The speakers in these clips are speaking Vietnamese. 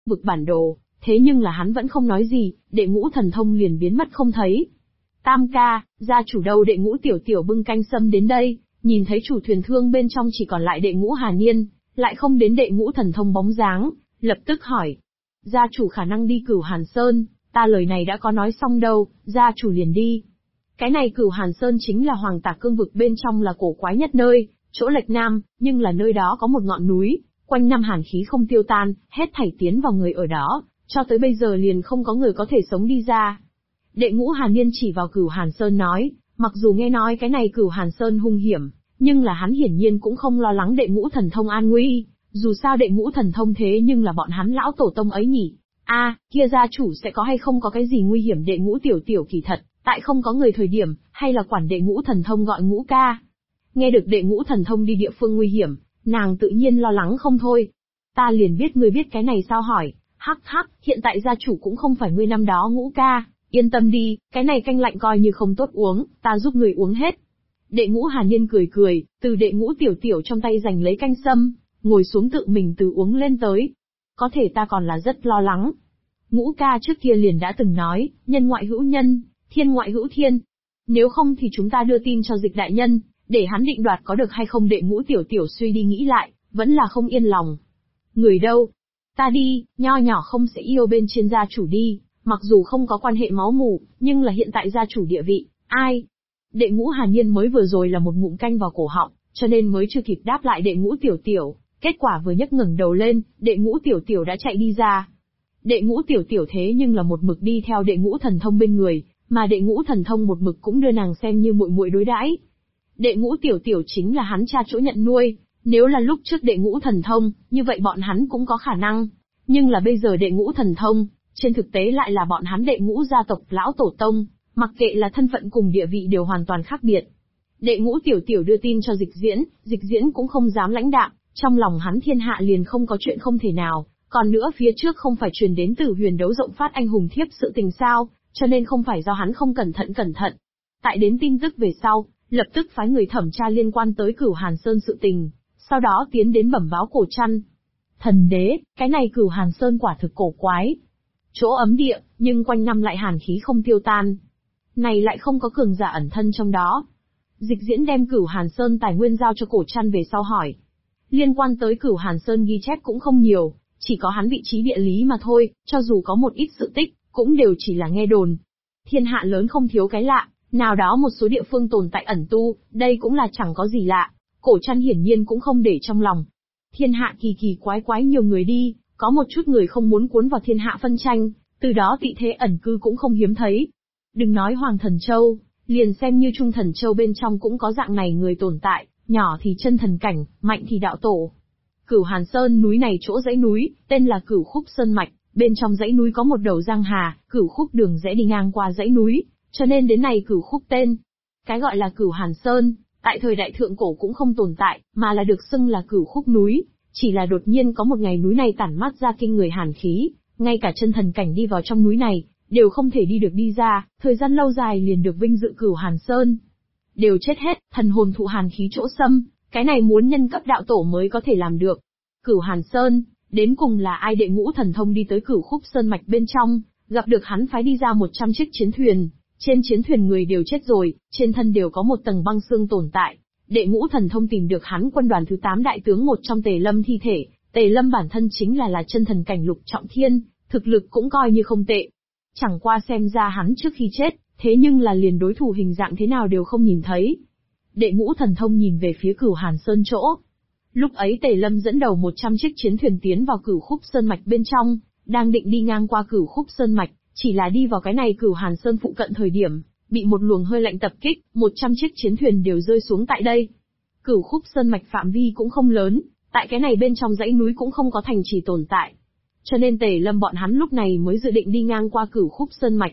vực bản đồ, thế nhưng là hắn vẫn không nói gì, đệ Ngũ Thần Thông liền biến mất không thấy. Tam ca, gia chủ đâu? Đệ Ngũ Tiểu Tiểu bưng canh sâm đến đây, nhìn thấy chủ thuyền thương bên trong chỉ còn lại đệ Ngũ Hà Niên, lại không đến đệ Ngũ Thần Thông bóng dáng, lập tức hỏi. Gia chủ khả năng đi Cửu Hàn Sơn, ta lời này đã có nói xong đâu, gia chủ liền đi. Cái này Cửu Hàn Sơn chính là Hoàng Tả Cương vực bên trong là cổ quái nhất nơi, chỗ lệch nam, nhưng là nơi đó có một ngọn núi, quanh năm hàn khí không tiêu tan, hết thảy tiến vào người ở đó, cho tới bây giờ liền không có người có thể sống đi ra. Đệ Ngũ Hàn Niên chỉ vào Cửu Hàn Sơn nói, mặc dù nghe nói cái này Cửu Hàn Sơn hung hiểm, nhưng là hắn hiển nhiên cũng không lo lắng đệ Ngũ Thần Thông an nguy, dù sao đệ Ngũ Thần Thông thế nhưng là bọn hắn lão tổ tông ấy nhỉ. Kia gia chủ sẽ có hay không có cái gì nguy hiểm? Đệ Ngũ Tiểu Tiểu kỳ thật, tại không có người thời điểm, hay là quản đệ Ngũ Thần Thông gọi Ngũ ca. Nghe được đệ Ngũ Thần Thông đi địa phương nguy hiểm, nàng tự nhiên lo lắng không thôi. Ta liền biết ngươi biết cái này sao? Hỏi, hắc, hiện tại gia chủ cũng không phải ngươi năm đó Ngũ ca, yên tâm đi, cái này canh lạnh coi như không tốt uống, ta giúp người uống hết. Đệ Ngũ Hàn Niên cười, từ đệ Ngũ Tiểu Tiểu trong tay giành lấy canh sâm, ngồi xuống tự mình từ uống lên tới. Có thể ta còn là rất lo lắng. Ngũ ca trước kia liền đã từng nói, nhân ngoại hữu nhân, thiên ngoại hữu thiên. Nếu không thì chúng ta đưa tin cho Dịch đại nhân, để hắn định đoạt có được hay không? Đệ Ngũ Tiểu Tiểu suy đi nghĩ lại, vẫn là không yên lòng. Người đâu? Ta đi, nho nhỏ không sẽ yêu bên trên gia chủ đi, mặc dù không có quan hệ máu mủ, nhưng là hiện tại gia chủ địa vị, ai? Đệ Ngũ Hàn Niên mới vừa rồi là một ngụm canh vào cổ họng, cho nên mới chưa kịp đáp lại đệ Ngũ Tiểu Tiểu, kết quả vừa nhấc ngẩng đầu lên, đệ Ngũ Tiểu Tiểu đã chạy đi ra. Đệ Ngũ Tiểu Tiểu thế nhưng là một mực đi theo đệ Ngũ Thần Thông bên người, mà đệ Ngũ Thần Thông một mực cũng đưa nàng xem như muội muội đối đãi. Đệ Ngũ Tiểu Tiểu chính là hắn cha chỗ nhận nuôi, nếu là lúc trước đệ Ngũ Thần Thông, như vậy bọn hắn cũng có khả năng. Nhưng là bây giờ đệ Ngũ Thần Thông, trên thực tế lại là bọn hắn đệ Ngũ gia tộc lão tổ tông, mặc kệ là thân phận cùng địa vị đều hoàn toàn khác biệt. Đệ Ngũ Tiểu Tiểu đưa tin cho Dịch Diễn cũng không dám lãnh đạm, trong lòng hắn thiên hạ liền không có chuyện không thể nào, còn nữa phía trước không phải truyền đến từ Huyền Đấu rộng phát anh hùng thiếp sự tình sao, cho nên không phải do hắn không cẩn thận. Tại đến tin tức về sau, lập tức phái người thẩm tra liên quan tới Cửu Hàn Sơn sự tình, sau đó tiến đến bẩm báo Cổ Trăn. Thần đế, cái này Cửu Hàn Sơn quả thực cổ quái. Chỗ ấm địa, nhưng quanh năm lại hàn khí không tiêu tan. Này lại không có cường giả ẩn thân trong đó. Dịch Diễn đem Cửu Hàn Sơn tài nguyên giao cho Cổ Trăn về sau hỏi. Liên quan tới Cửu Hàn Sơn ghi chép cũng không nhiều, chỉ có hắn vị trí địa lý mà thôi, cho dù có một ít sự tích, cũng đều chỉ là nghe đồn. Thiên hạ lớn không thiếu cái lạ, nào đó một số địa phương tồn tại ẩn tu, đây cũng là chẳng có gì lạ. Cổ Trăn hiển nhiên cũng không để trong lòng. Thiên hạ kỳ quái nhiều người đi, có một chút người không muốn cuốn vào thiên hạ phân tranh, từ đó tị thế ẩn cư cũng không hiếm thấy. Đừng nói Hoàng Thần Châu, liền xem như Trung Thần Châu bên trong cũng có dạng này người tồn tại, nhỏ thì chân thần cảnh, mạnh thì đạo tổ. Cửu Hàn Sơn núi này chỗ dãy núi, tên là Cửu Khúc Sơn Mạch, bên trong dãy núi có một đầu giang hà, Cửu Khúc đường rẽ đi ngang qua dãy núi, cho nên đến này Cửu Khúc tên. Cái gọi là Cửu Hàn Sơn, tại thời đại thượng cổ cũng không tồn tại, mà là được xưng là Cửu Khúc núi, chỉ là đột nhiên có một ngày núi này tản mát ra kinh người hàn khí, ngay cả chân thần cảnh đi vào trong núi này, đều không thể đi được đi ra, thời gian lâu dài liền được vinh dự Cửu Hàn Sơn. Đều chết hết, thần hồn thụ hàn khí chỗ xâm, cái này muốn nhân cấp đạo tổ mới có thể làm được. Cửu Hàn Sơn, đến cùng là ai? Đệ Ngũ Thần Thông đi tới Cửu Khúc Sơn Mạch bên trong, gặp được hắn phái đi ra 100 chiếc chiến thuyền, trên chiến thuyền người đều chết rồi, trên thân đều có một tầng băng xương tồn tại. Đệ Ngũ Thần Thông tìm được hắn quân đoàn thứ 8 đại tướng một trong Tề Lâm thi thể, Tề Lâm bản thân chính là chân thần cảnh lục trọng thiên, thực lực cũng coi như không tệ. Chẳng qua xem ra hắn trước khi chết, thế nhưng là liền đối thủ hình dạng thế nào đều không nhìn thấy. Đệ Ngũ Thần Thông nhìn về phía Cửu Hàn Sơn chỗ. Lúc ấy Tề Lâm dẫn đầu 100 chiếc chiến thuyền tiến vào Cửu Khúc Sơn Mạch bên trong, đang định đi ngang qua Cửu Khúc Sơn Mạch, chỉ là đi vào cái này Cửu Hàn Sơn phụ cận thời điểm, bị một luồng hơi lạnh tập kích, 100 chiếc chiến thuyền đều rơi xuống tại đây. Cửu Khúc Sơn Mạch phạm vi cũng không lớn, tại cái này bên trong dãy núi cũng không có thành trì tồn tại. Cho nên Tề Lâm bọn hắn lúc này mới dự định đi ngang qua Cửu Khúc Sơn Mạch.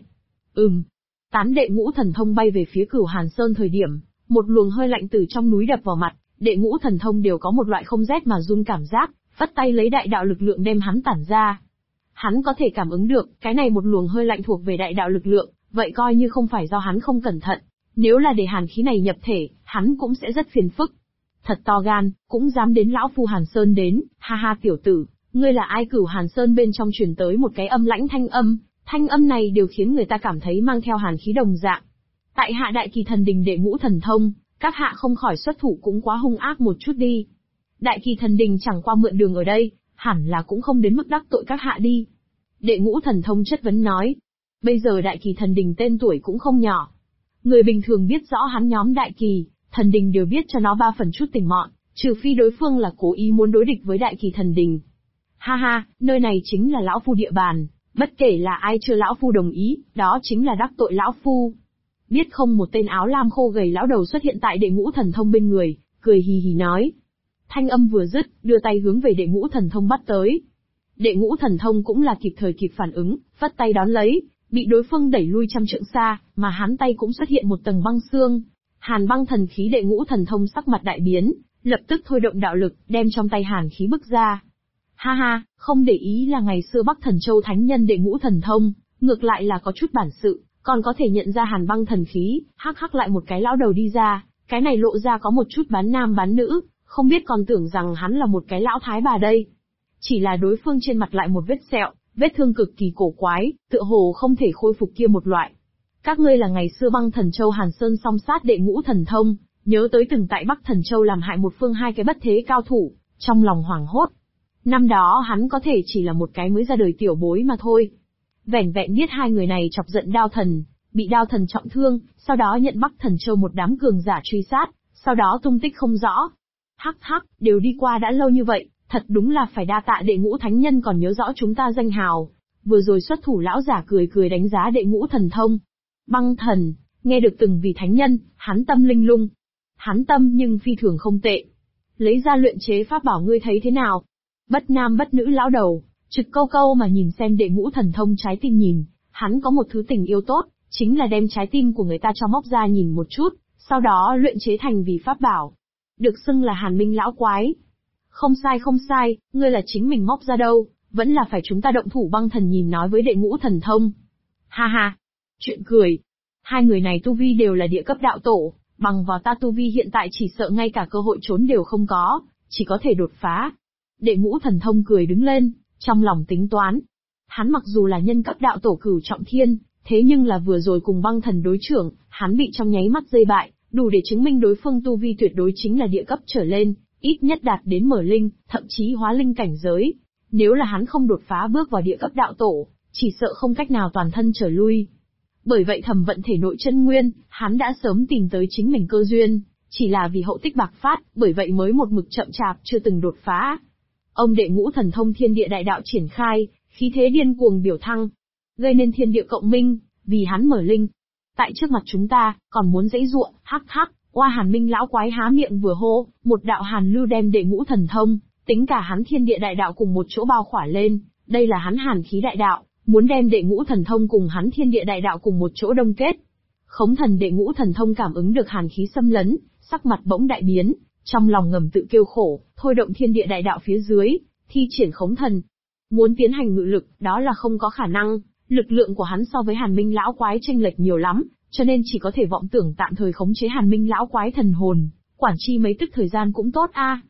Tán Đệ Ngũ Thần Thông bay về phía Cửu Hàn Sơn thời điểm, một luồng hơi lạnh từ trong núi đập vào mặt, Đệ Ngũ Thần Thông đều có một loại không rét mà run cảm giác, phất tay lấy đại đạo lực lượng đem hắn tản ra. Hắn có thể cảm ứng được, cái này một luồng hơi lạnh thuộc về đại đạo lực lượng, vậy coi như không phải do hắn không cẩn thận. Nếu là để hàn khí này nhập thể, hắn cũng sẽ rất phiền phức. Thật to gan, cũng dám đến lão phu Hàn Sơn đến, ha ha tiểu tử, Ngươi là ai? Cửu Hàn Sơn bên trong truyền tới một cái âm lãnh thanh âm này đều khiến người ta cảm thấy mang theo hàn khí đồng dạng. Tại hạ Đại Kỳ Thần Đình đệ ngũ thần thông, các hạ không khỏi xuất thủ cũng quá hung ác một chút đi. Đại Kỳ Thần Đình chẳng qua mượn đường ở đây, hẳn là cũng không đến mức đắc tội các hạ đi. Đệ ngũ thần thông chất vấn nói. Bây giờ Đại Kỳ Thần Đình tên tuổi cũng không nhỏ. Người bình thường biết rõ hắn nhóm Đại Kỳ Thần Đình đều biết cho nó 3 phần chút tình mọn, trừ phi đối phương là cố ý muốn đối địch với Đại Kỳ Thần Đình. Ha ha, nơi này chính là lão phu địa bàn, bất kể là ai chưa lão phu đồng ý, đó chính là đắc tội lão phu. Biết không? Một tên áo lam khô gầy lão đầu xuất hiện tại đệ ngũ thần thông bên người, cười hì hì nói. Thanh âm vừa dứt, đưa tay hướng về đệ ngũ thần thông bắt tới. Đệ ngũ thần thông cũng là kịp thời kịp phản ứng, vắt tay đón lấy, bị đối phương đẩy lui trăm trượng xa, mà hắn tay cũng xuất hiện một tầng băng xương. Hàn băng thần khí đệ ngũ thần thông sắc mặt đại biến, lập tức thôi động đạo lực, đem trong tay hàn khí bức ra. Ha ha, không để ý là ngày xưa Bắc Thần Châu thánh nhân đệ ngũ thần thông, ngược lại là có chút bản sự, còn có thể nhận ra hàn băng thần khí, hắc hắc lại một cái lão đầu đi ra, cái này lộ ra có một chút bán nam bán nữ, không biết còn tưởng rằng hắn là một cái lão thái bà đây. Chỉ là đối phương trên mặt lại một vết sẹo, vết thương cực kỳ cổ quái, tựa hồ không thể khôi phục kia một loại. Các ngươi là ngày xưa Băng Thần Châu Hàn Sơn song sát đệ ngũ thần thông, nhớ tới từng tại Bắc Thần Châu làm hại một phương 2 cái bất thế cao thủ, trong lòng hoảng hốt. Năm đó hắn có thể chỉ là một cái mới ra đời tiểu bối mà thôi. Vẻn vẹn biết 2 người này chọc giận Đao Thần, bị Đao Thần trọng thương, sau đó nhận Bắc Thần Châu một đám cường giả truy sát, sau đó tung tích không rõ. Hắc hắc, đều đi qua đã lâu như vậy, thật đúng là phải đa tạ đệ ngũ thánh nhân còn nhớ rõ chúng ta danh hào. Vừa rồi xuất thủ lão giả cười cười đánh giá đệ ngũ thần thông. Băng thần, nghe được từng vì thánh nhân, hắn tâm linh lung. Hắn tâm nhưng phi thường không tệ. Lấy ra luyện chế pháp bảo ngươi thấy thế nào? Bất nam bất nữ lão đầu, trực câu câu mà nhìn xem đệ ngũ thần thông trái tim nhìn, hắn có một thứ tình yêu tốt, chính là đem trái tim của người ta cho móc ra nhìn một chút, sau đó luyện chế thành vì pháp bảo. Được xưng là Hàn Minh lão quái. Không sai, ngươi là chính mình móc ra đâu, vẫn là phải chúng ta động thủ. Băng thần nhìn nói với đệ ngũ thần thông. Ha ha, chuyện cười. 2 người này tu vi đều là địa cấp đạo tổ, bằng vào ta tu vi hiện tại chỉ sợ ngay cả cơ hội trốn đều không có, chỉ có thể đột phá. Đệ ngũ thần thông cười đứng lên, trong lòng tính toán. Hắn mặc dù là nhân cấp đạo tổ cửu trọng thiên, thế nhưng là vừa rồi cùng băng thần đối trưởng, hắn bị trong nháy mắt dây bại, đủ để chứng minh đối phương tu vi tuyệt đối chính là địa cấp trở lên, ít nhất đạt đến mở linh, thậm chí hóa linh cảnh giới. Nếu là hắn không đột phá bước vào địa cấp đạo tổ, chỉ sợ không cách nào toàn thân trở lui. Bởi vậy thẩm vận thể nội chân nguyên, hắn đã sớm tìm tới chính mình cơ duyên, chỉ là vì hậu tích bạc phát, bởi vậy mới một mực chậm chạp chưa từng đột phá. Ông đệ ngũ thần thông thiên địa đại đạo triển khai, khí thế điên cuồng biểu thăng, gây nên thiên địa cộng minh, vì hắn mở linh. Tại trước mặt chúng ta, còn muốn giãy giụa, hắc hắc, oa Hàn Minh lão quái há miệng vừa hô, một đạo hàn lưu đem đệ ngũ thần thông, tính cả hắn thiên địa đại đạo cùng một chỗ bao khỏa lên, đây là hắn hàn khí đại đạo, muốn đem đệ ngũ thần thông cùng hắn thiên địa đại đạo cùng một chỗ đông kết. Khống thần đệ ngũ thần thông cảm ứng được hàn khí xâm lấn, sắc mặt bỗng đại biến, trong lòng ngầm tự kêu khổ, thôi động thiên địa đại đạo phía dưới, thi triển khống thần. Muốn tiến hành ngự lực, đó là không có khả năng, lực lượng của hắn so với Hàn Minh lão quái chênh lệch nhiều lắm, cho nên chỉ có thể vọng tưởng tạm thời khống chế Hàn Minh lão quái thần hồn, quản chi mấy tức thời gian cũng tốt a.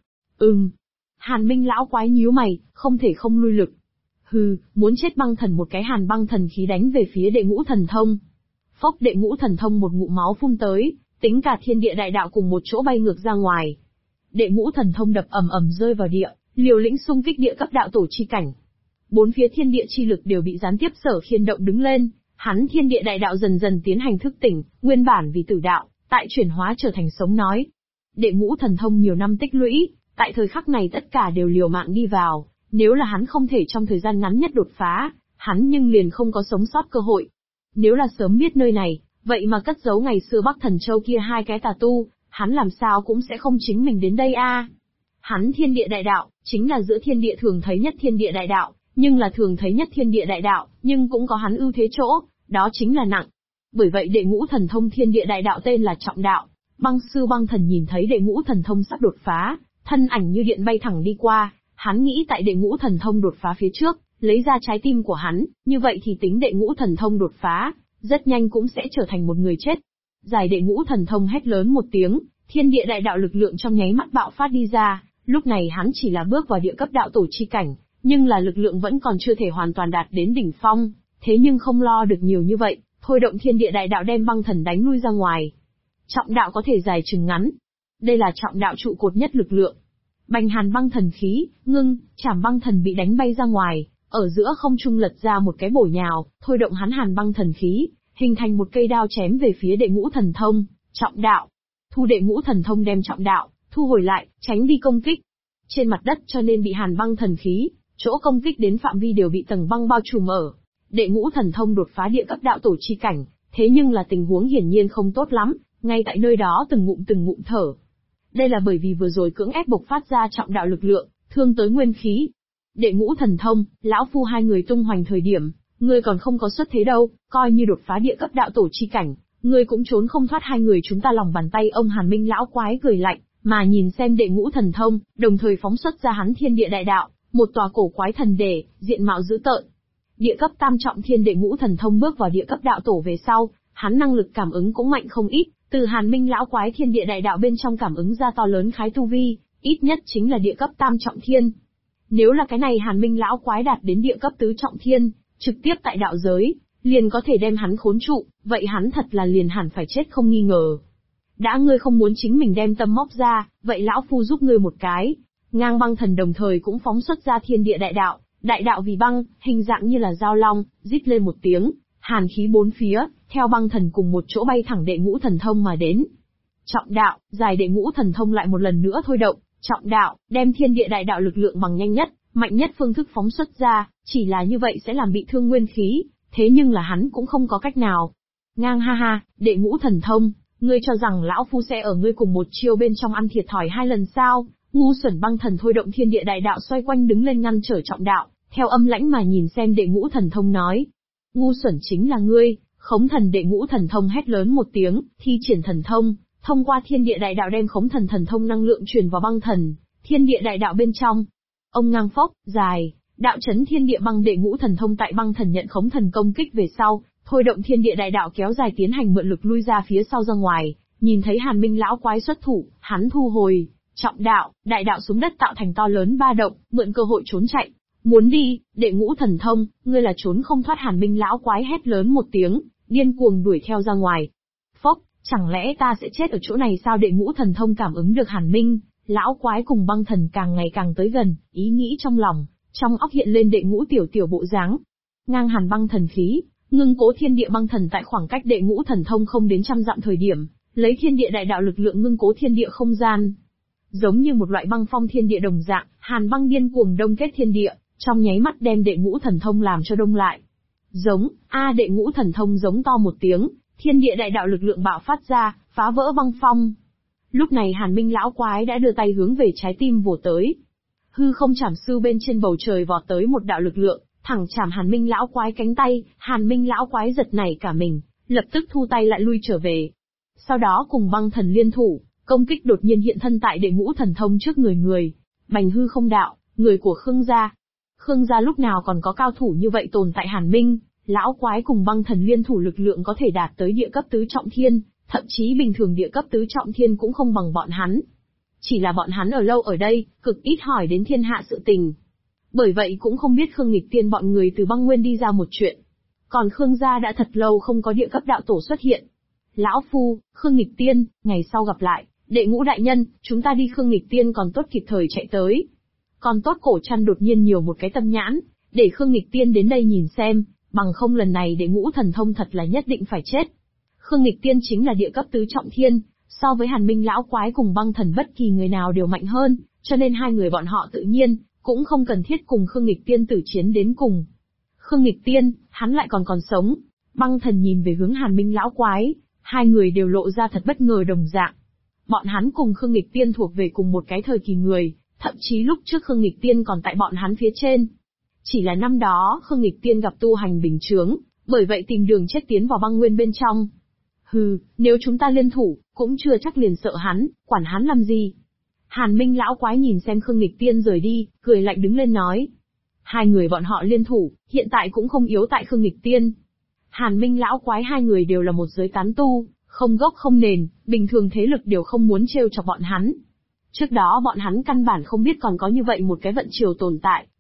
Hàn Minh lão quái nhíu mày, không thể không lui lực. Hừ, muốn chết. Băng thần một cái hàn băng thần khí đánh về phía đệ ngũ thần thông. Phốc, đệ ngũ thần thông một ngụm máu phun tới, tính cả thiên địa đại đạo cùng một chỗ bay ngược ra ngoài. Đệ ngũ thần thông đập ầm ầm rơi vào địa, liều lĩnh xung kích địa cấp đạo tổ chi cảnh. 4 phía thiên địa chi lực đều bị gián tiếp Sở Khiên động đứng lên, hắn thiên địa đại đạo dần dần tiến hành thức tỉnh, nguyên bản vì tử đạo, tại chuyển hóa trở thành sống nói. Đệ ngũ thần thông nhiều năm tích lũy, tại thời khắc này tất cả đều liều mạng đi vào, nếu là hắn không thể trong thời gian ngắn nhất đột phá, hắn nhưng liền không có sống sót cơ hội. Nếu là sớm biết nơi này, vậy mà cất giấu ngày xưa Bắc Thần Châu kia 2 cái tà tu, hắn làm sao cũng sẽ không chính mình đến đây a. Hắn thiên địa đại đạo, chính là giữa thiên địa thường thấy nhất thiên địa đại đạo, nhưng là thường thấy nhất thiên địa đại đạo, nhưng cũng có hắn ưu thế chỗ, đó chính là nặng. Bởi vậy đệ ngũ thần thông thiên địa đại đạo tên là trọng đạo. Băng sư băng thần nhìn thấy đệ ngũ thần thông sắp đột phá, thân ảnh như điện bay thẳng đi qua, hắn nghĩ tại đệ ngũ thần thông đột phá phía trước, lấy ra trái tim của hắn, như vậy thì tính đệ ngũ thần thông đột phá, rất nhanh cũng sẽ trở thành một người chết. Giải đệ ngũ thần thông hét lớn một tiếng, thiên địa đại đạo lực lượng trong nháy mắt bạo phát đi ra, lúc này hắn chỉ là bước vào địa cấp đạo tổ chi cảnh, nhưng là lực lượng vẫn còn chưa thể hoàn toàn đạt đến đỉnh phong, thế nhưng không lo được nhiều như vậy, thôi động thiên địa đại đạo đem băng thần đánh lui ra ngoài. Trọng đạo có thể dài chừng ngắn. Đây là trọng đạo trụ cột nhất lực lượng. Bành hàn băng thần khí, ngưng, chảm băng thần bị đánh bay ra ngoài, ở giữa không trung lật ra một cái bổ nhào, thôi động hắn hàn băng thần khí, hình thành một cây đao chém về phía đệ ngũ thần thông, trọng đạo. Thu đệ ngũ thần thông đem trọng đạo, thu hồi lại, tránh đi công kích. Trên mặt đất cho nên bị hàn băng thần khí, chỗ công kích đến phạm vi đều bị tầng băng bao trùm ở. Đệ ngũ thần thông đột phá địa cấp đạo tổ chi cảnh, thế nhưng là tình huống hiển nhiên không tốt lắm, ngay tại nơi đó từng ngụm thở. Đây là bởi vì vừa rồi cưỡng ép bộc phát ra trọng đạo lực lượng, thương tới nguyên khí. Đệ ngũ thần thông, lão phu hai người tung hoành thời điểm, ngươi còn không có xuất thế đâu, coi như đột phá địa cấp đạo tổ chi cảnh, ngươi cũng trốn không thoát hai người chúng ta lòng bàn tay. Ông Hàn Minh lão quái cười lạnh, mà nhìn xem đệ ngũ thần thông, đồng thời phóng xuất ra hắn thiên địa đại đạo, một tòa cổ quái thần đề, diện mạo dữ tợn. Địa cấp tam trọng thiên đệ ngũ thần thông bước vào địa cấp đạo tổ về sau, hắn năng lực cảm ứng cũng mạnh không ít, từ Hàn Minh lão quái thiên địa đại đạo bên trong cảm ứng ra to lớn khái tu vi, ít nhất chính là địa cấp tam trọng thiên. Nếu là cái này Hàn Minh lão quái đạt đến địa cấp tứ trọng thiên, trực tiếp tại đạo giới, liền có thể đem hắn khốn trụ, vậy hắn thật là liền hẳn phải chết không nghi ngờ. Đã ngươi không muốn chính mình đem tâm móc ra, vậy lão phu giúp ngươi một cái. Ngang băng thần đồng thời cũng phóng xuất ra thiên địa đại đạo vì băng, hình dạng như là dao long, rít lên một tiếng, hàn khí bốn phía, theo băng thần cùng một chỗ bay thẳng đệ ngũ thần thông mà đến. Trọng đạo, dài đệ ngũ thần thông lại một lần nữa thôi động, trọng đạo, đem thiên địa đại đạo lực lượng bằng nhanh nhất, mạnh nhất phương thức phóng xuất ra, chỉ là như vậy sẽ làm bị thương nguyên khí, thế nhưng là hắn cũng không có cách nào. Ngang ha ha, đệ ngũ thần thông, ngươi cho rằng lão phu sẽ ở ngươi cùng một chiêu bên trong ăn thiệt thòi hai lần sao? Ngu xuẩn băng thần thôi động thiên địa đại đạo xoay quanh đứng lên ngăn trở trọng đạo, theo âm lãnh mà nhìn xem đệ ngũ thần thông nói. Ngu xuẩn chính là ngươi, khống thần đệ ngũ thần thông hét lớn một tiếng, thi triển thần thông, thông qua thiên địa đại đạo đem khống thần thông năng lượng truyền vào băng thần, thiên địa đại đạo bên trong. Ông ngang phốc, dài, đạo chấn thiên địa băng đệ ngũ thần thông tại băng thần nhận khống thần công kích về sau, thôi động thiên địa đại đạo kéo dài tiến hành mượn lực lui ra phía sau ra ngoài, nhìn thấy Hàn Minh lão quái xuất thủ, hắn thu hồi, trọng đạo, đại đạo xuống đất tạo thành to lớn ba động, mượn cơ hội trốn chạy. Muốn đi, đệ ngũ thần thông, ngươi là trốn không thoát. Hàn Minh lão quái hét lớn một tiếng, điên cuồng đuổi theo ra ngoài. Phốc, chẳng lẽ ta sẽ chết ở chỗ này sao? Đệ ngũ thần thông cảm ứng được Hàn Minh lão quái cùng băng thần càng ngày càng tới gần, ý nghĩ trong lòng, trong óc hiện lên đệ ngũ tiểu bộ dáng. Ngang hàn băng thần khí, ngưng cố thiên địa băng thần tại khoảng cách đệ ngũ thần thông không đến trăm dặm thời điểm, lấy thiên địa đại đạo lực lượng ngưng cố thiên địa không gian. Giống như một loại băng phong thiên địa đồng dạng, hàn băng điên cuồng đông kết thiên địa, trong nháy mắt đem đệ ngũ thần thông làm cho đông lại. Giống, đệ ngũ thần thông giống to một tiếng, thiên địa đại đạo lực lượng bạo phát ra, phá vỡ băng phong. Lúc này Hàn Minh lão quái đã đưa tay hướng về trái tim vồ tới. Hư không chảm sư bên trên bầu trời vọt tới một đạo lực lượng, thẳng chảm Hàn Minh lão quái cánh tay. Hàn Minh lão quái giật nảy cả mình, lập tức thu tay lại lui trở về. Sau đó cùng băng thần liên thủ, công kích đột nhiên hiện thân tại đệ ngũ thần thông trước người. Bành hư không đạo, người của Khương gia. Khương gia lúc nào còn có cao thủ như vậy tồn tại? Hàn Minh lão quái cùng băng thần liên thủ lực lượng có thể đạt tới địa cấp tứ trọng thiên, thậm chí bình thường địa cấp tứ trọng thiên cũng không bằng bọn hắn. Chỉ là bọn hắn ở lâu ở đây, cực ít hỏi đến thiên hạ sự tình. Bởi vậy cũng không biết Khương Nghịch Tiên bọn người từ băng nguyên đi ra một chuyện. Còn Khương gia đã thật lâu không có địa cấp đạo tổ xuất hiện. Lão phu, Khương Nghịch Tiên, ngày sau gặp lại, đệ ngũ đại nhân, chúng ta đi. Khương Nghịch Tiên còn tốt kịp thời chạy tới. Còn tốt cổ chăn đột nhiên nhiều một cái tâm nhãn, để Khương Nghịch Tiên đến đây nhìn xem, bằng không lần này đệ ngũ thần thông thật là nhất định phải chết. Khương Nghịch Tiên chính là địa cấp tứ trọng thiên, so với Hàn Minh lão quái cùng băng thần bất kỳ người nào đều mạnh hơn, cho nên hai người bọn họ tự nhiên cũng không cần thiết cùng Khương Nghịch Tiên tử chiến đến cùng. Khương Nghịch Tiên, hắn lại còn sống. Băng thần nhìn về hướng Hàn Minh lão quái, hai người đều lộ ra thật bất ngờ đồng dạng. Bọn hắn cùng Khương Nghịch Tiên thuộc về cùng một cái thời kỳ người, thậm chí lúc trước Khương Nghịch Tiên còn tại bọn hắn phía trên. Chỉ là năm đó Khương Nghịch Tiên gặp tu hành bình chướng, bởi vậy tìm đường chết tiến vào băng nguyên bên trong. Hừ, nếu chúng ta liên thủ, cũng chưa chắc liền sợ hắn, quản hắn làm gì. Hàn Minh lão quái nhìn xem Khương Nghịch Tiên rời đi, cười lạnh đứng lên nói. Hai người bọn họ liên thủ, hiện tại cũng không yếu tại Khương Nghịch Tiên. Hàn Minh lão quái hai người đều là một giới tán tu, không gốc không nền, bình thường thế lực đều không muốn trêu chọc bọn hắn. Trước đó bọn hắn căn bản không biết còn có như vậy một cái vận triều tồn tại,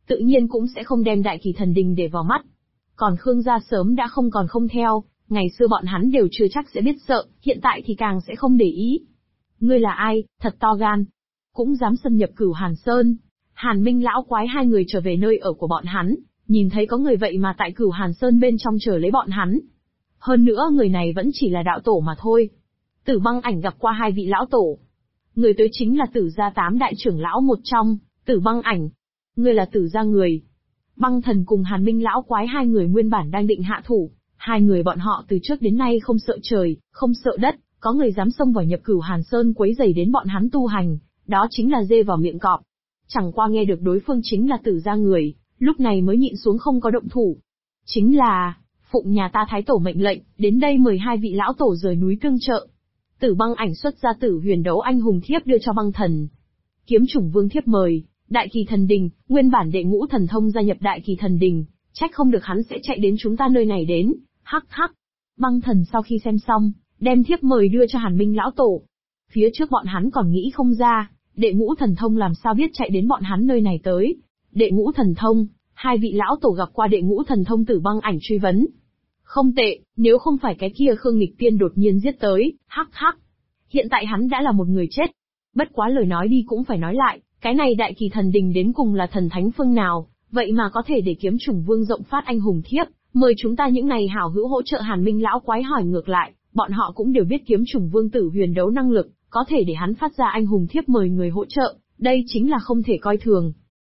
tự nhiên cũng sẽ không đem Đại Kỳ Thần Đình để vào mắt. Còn Khương gia sớm đã không còn không theo, ngày xưa bọn hắn đều chưa chắc sẽ biết sợ, hiện tại thì càng sẽ không để ý. Ngươi là ai, thật to gan. Cũng dám xâm nhập Cửu Hàn Sơn. Hàn Minh lão quái hai người trở về nơi ở của bọn hắn, nhìn thấy có người vậy mà tại Cửu Hàn Sơn bên trong chờ lấy bọn hắn. Hơn nữa người này vẫn chỉ là đạo tổ mà thôi. Tử Băng Ảnh gặp qua hai vị lão tổ. Người tới chính là Tử gia 8 đại trưởng lão một trong, Tử Băng Ảnh. Ngươi là Tử gia người. Băng Thần cùng Hàn Minh lão quái hai người nguyên bản đang định hạ thủ, hai người bọn họ từ trước đến nay không sợ trời, không sợ đất, có người dám xông vào nhập Cửu Hàn Sơn quấy rầy đến bọn hắn tu hành, đó chính là dê vào miệng cọp. Chẳng qua nghe được đối phương chính là Tử gia người, lúc này mới nhịn xuống không có động thủ. Chính là, phụng nhà ta thái tổ mệnh lệnh, đến đây mời hai vị lão tổ rời núi tương trợ. Tử Băng Ảnh xuất ra Tử Huyền Đấu anh hùng thiếp đưa cho Băng Thần. Kiếm Chủng Vương thiếp mời, Đại Kỳ Thần Đình, nguyên bản đệ ngũ thần thông gia nhập Đại Kỳ Thần Đình, trách không được hắn sẽ chạy đến chúng ta nơi này đến, hắc hắc. Băng Thần sau khi xem xong, đem thiếp mời đưa cho Hàn Minh lão tổ. Phía trước bọn hắn còn nghĩ không ra, đệ ngũ thần thông làm sao biết chạy đến bọn hắn nơi này tới. Đệ ngũ thần thông, hai vị lão tổ gặp qua đệ ngũ thần thông Tử Băng Ảnh truy vấn. Không tệ, nếu không phải cái kia Khương Nghịch Tiên đột nhiên giết tới, hắc hắc. Hiện tại hắn đã là một người chết. Bất quá lời nói đi cũng phải nói lại, cái này Đại Kỳ Thần Đình đến cùng là thần thánh phương nào, vậy mà có thể để Kiếm Chủng Vương rộng phát anh hùng thiếp, mời chúng ta những này hảo hữu hỗ trợ. Hàn Minh lão quái hỏi ngược lại, bọn họ cũng đều biết Kiếm Chủng Vương Tử Huyền Đấu năng lực, có thể để hắn phát ra anh hùng thiếp mời người hỗ trợ, đây chính là không thể coi thường.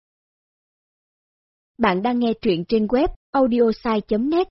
Bạn đang nghe truyện trên web audiosai.net.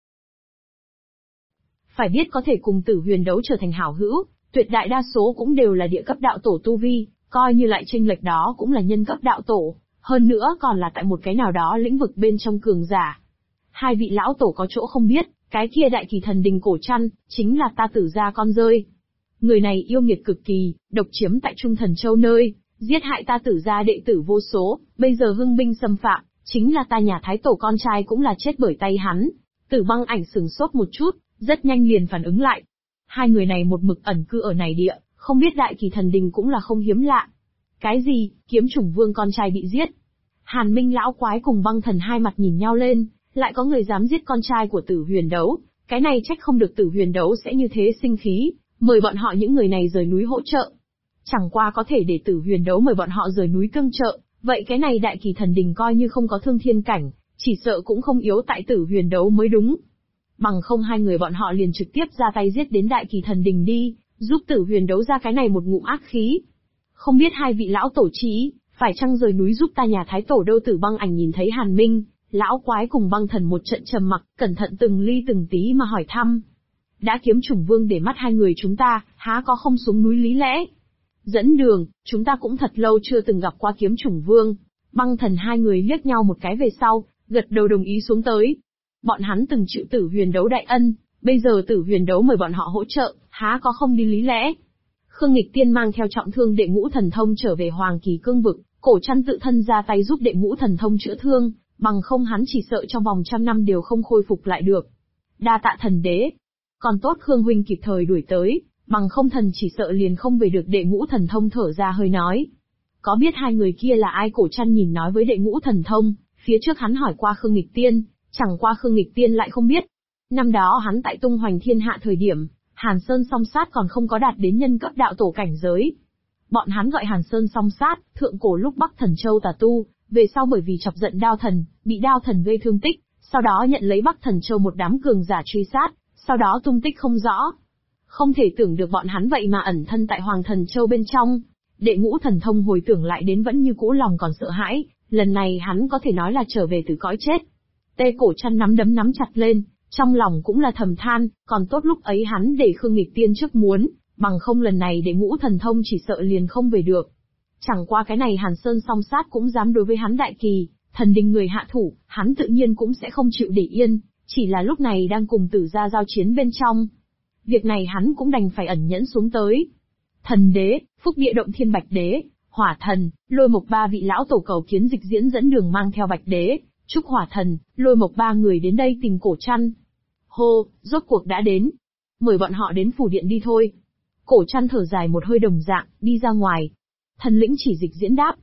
Phải biết có thể cùng Tử Huyền Đấu trở thành hảo hữu, tuyệt đại đa số cũng đều là địa cấp đạo tổ tu vi, coi như lại chênh lệch đó cũng là nhân cấp đạo tổ, hơn nữa còn là tại một cái nào đó lĩnh vực bên trong cường giả. Hai vị lão tổ có chỗ không biết, cái kia Đại Kỳ Thần Đình cổ trăn, chính là ta Tử gia con rơi. Người này yêu nghiệt cực kỳ, độc chiếm tại Trung Thần Châu nơi, giết hại ta Tử gia đệ tử vô số, bây giờ hưng binh xâm phạm, chính là ta nhà thái tổ con trai cũng là chết bởi tay hắn. Tử Băng Ảnh sừng sốt một chút, rất nhanh liền phản ứng lại. Hai người này một mực ẩn cư ở này địa, không biết Đại Kỳ Thần Đình cũng là không hiếm lạ. Cái gì, Kiếm Chủng Vương con trai bị giết? Hàn Minh lão quái cùng Băng Thần hai mặt nhìn nhau lên, lại có người dám giết con trai của Tử Huyền Đấu, cái này trách không được Tử Huyền Đấu sẽ như thế sinh khí, mời bọn họ những người này rời núi hỗ trợ. Chẳng qua có thể để Tử Huyền Đấu mời bọn họ rời núi tương trợ, vậy cái này Đại Kỳ Thần Đình coi như không có thương thiên cảnh, chỉ sợ cũng không yếu tại Tử Huyền Đấu mới đúng. Bằng không hai người bọn họ liền trực tiếp ra tay giết đến Đại Kỳ Thần Đình đi, giúp Tử Huyền Đấu ra cái này một ngụm ác khí. Không biết hai vị lão tổ chí, phải chăng rời núi giúp ta nhà thái tổ đâu? Tử Băng Ảnh nhìn thấy Hàn Minh, lão quái cùng Băng Thần một trận trầm mặc, cẩn thận từng ly từng tí mà hỏi thăm. Đã Kiếm Chủng Vương để mắt hai người chúng ta, há có không xuống núi lý lẽ? Dẫn đường, chúng ta cũng thật lâu chưa từng gặp qua Kiếm Chủng Vương. Băng Thần hai người liếc nhau một cái về sau, gật đầu đồng ý xuống tới. Bọn hắn từng chịu Tử Huyền Đấu đại ân, bây giờ Tử Huyền Đấu mời bọn họ hỗ trợ, há có không đi lý lẽ. Khương Nghịch Tiên mang theo trọng thương đệ ngũ thần thông trở về Hoàng Kỳ Cương vực, cổ trăn tự thân ra tay giúp đệ ngũ thần thông chữa thương, bằng không hắn chỉ sợ trong vòng 100 năm đều không khôi phục lại được. Đa tạ thần đế. Còn tốt Khương huynh kịp thời đuổi tới, bằng không thần chỉ sợ liền không về được. Đệ ngũ thần thông thở ra hơi nói. Có biết hai người kia là ai? Cổ trăn nhìn nói với đệ ngũ thần thông, phía trước hắn hỏi qua Khương Nghịch Tiên, chẳng qua Khương Nghịch Tiên lại không biết. Năm đó hắn tại tung hoành thiên hạ thời điểm, Hàn Sơn song sát còn không có đạt đến nhân cấp đạo tổ cảnh giới. Bọn hắn gọi Hàn Sơn song sát, thượng cổ lúc Bắc Thần Châu tà tu, về sau bởi vì chọc giận Đao Thần, bị Đao Thần gây thương tích, sau đó nhận lấy Bắc Thần Châu một đám cường giả truy sát, sau đó tung tích không rõ. Không thể tưởng được bọn hắn vậy mà ẩn thân tại Hoàng Thần Châu bên trong. Đệ ngũ thần thông hồi tưởng lại đến vẫn như cũ lòng còn sợ hãi, lần này hắn có thể nói là trở về từ cõi chết. Tê cổ chăn nắm đấm nắm chặt lên, trong lòng cũng là thầm than, còn tốt lúc ấy hắn để Khương Nghịch Tiên trước muốn, bằng không lần này đệ ngũ thần thông chỉ sợ liền không về được. Chẳng qua cái này Hàn Sơn song sát cũng dám đối với hắn Đại Kỳ Thần Đình người hạ thủ, hắn tự nhiên cũng sẽ không chịu để yên, chỉ là lúc này đang cùng Tử gia giao chiến bên trong. Việc này hắn cũng đành phải ẩn nhẫn xuống tới. Thần đế, Phúc Địa Động Thiên Bạch Đế, Hỏa Thần, Lôi Mộc ba vị lão tổ cầu kiến Dịch Diễn dẫn đường mang theo Bạch Đế, Trúc Hỏa Thần, Lôi Mộc ba người đến đây tìm cổ trăn. Hô, rốt cuộc đã đến. Mời bọn họ đến phủ điện đi thôi. Cổ trăn thở dài một hơi đồng dạng, đi ra ngoài. Thần lĩnh chỉ Dịch Diễn đáp.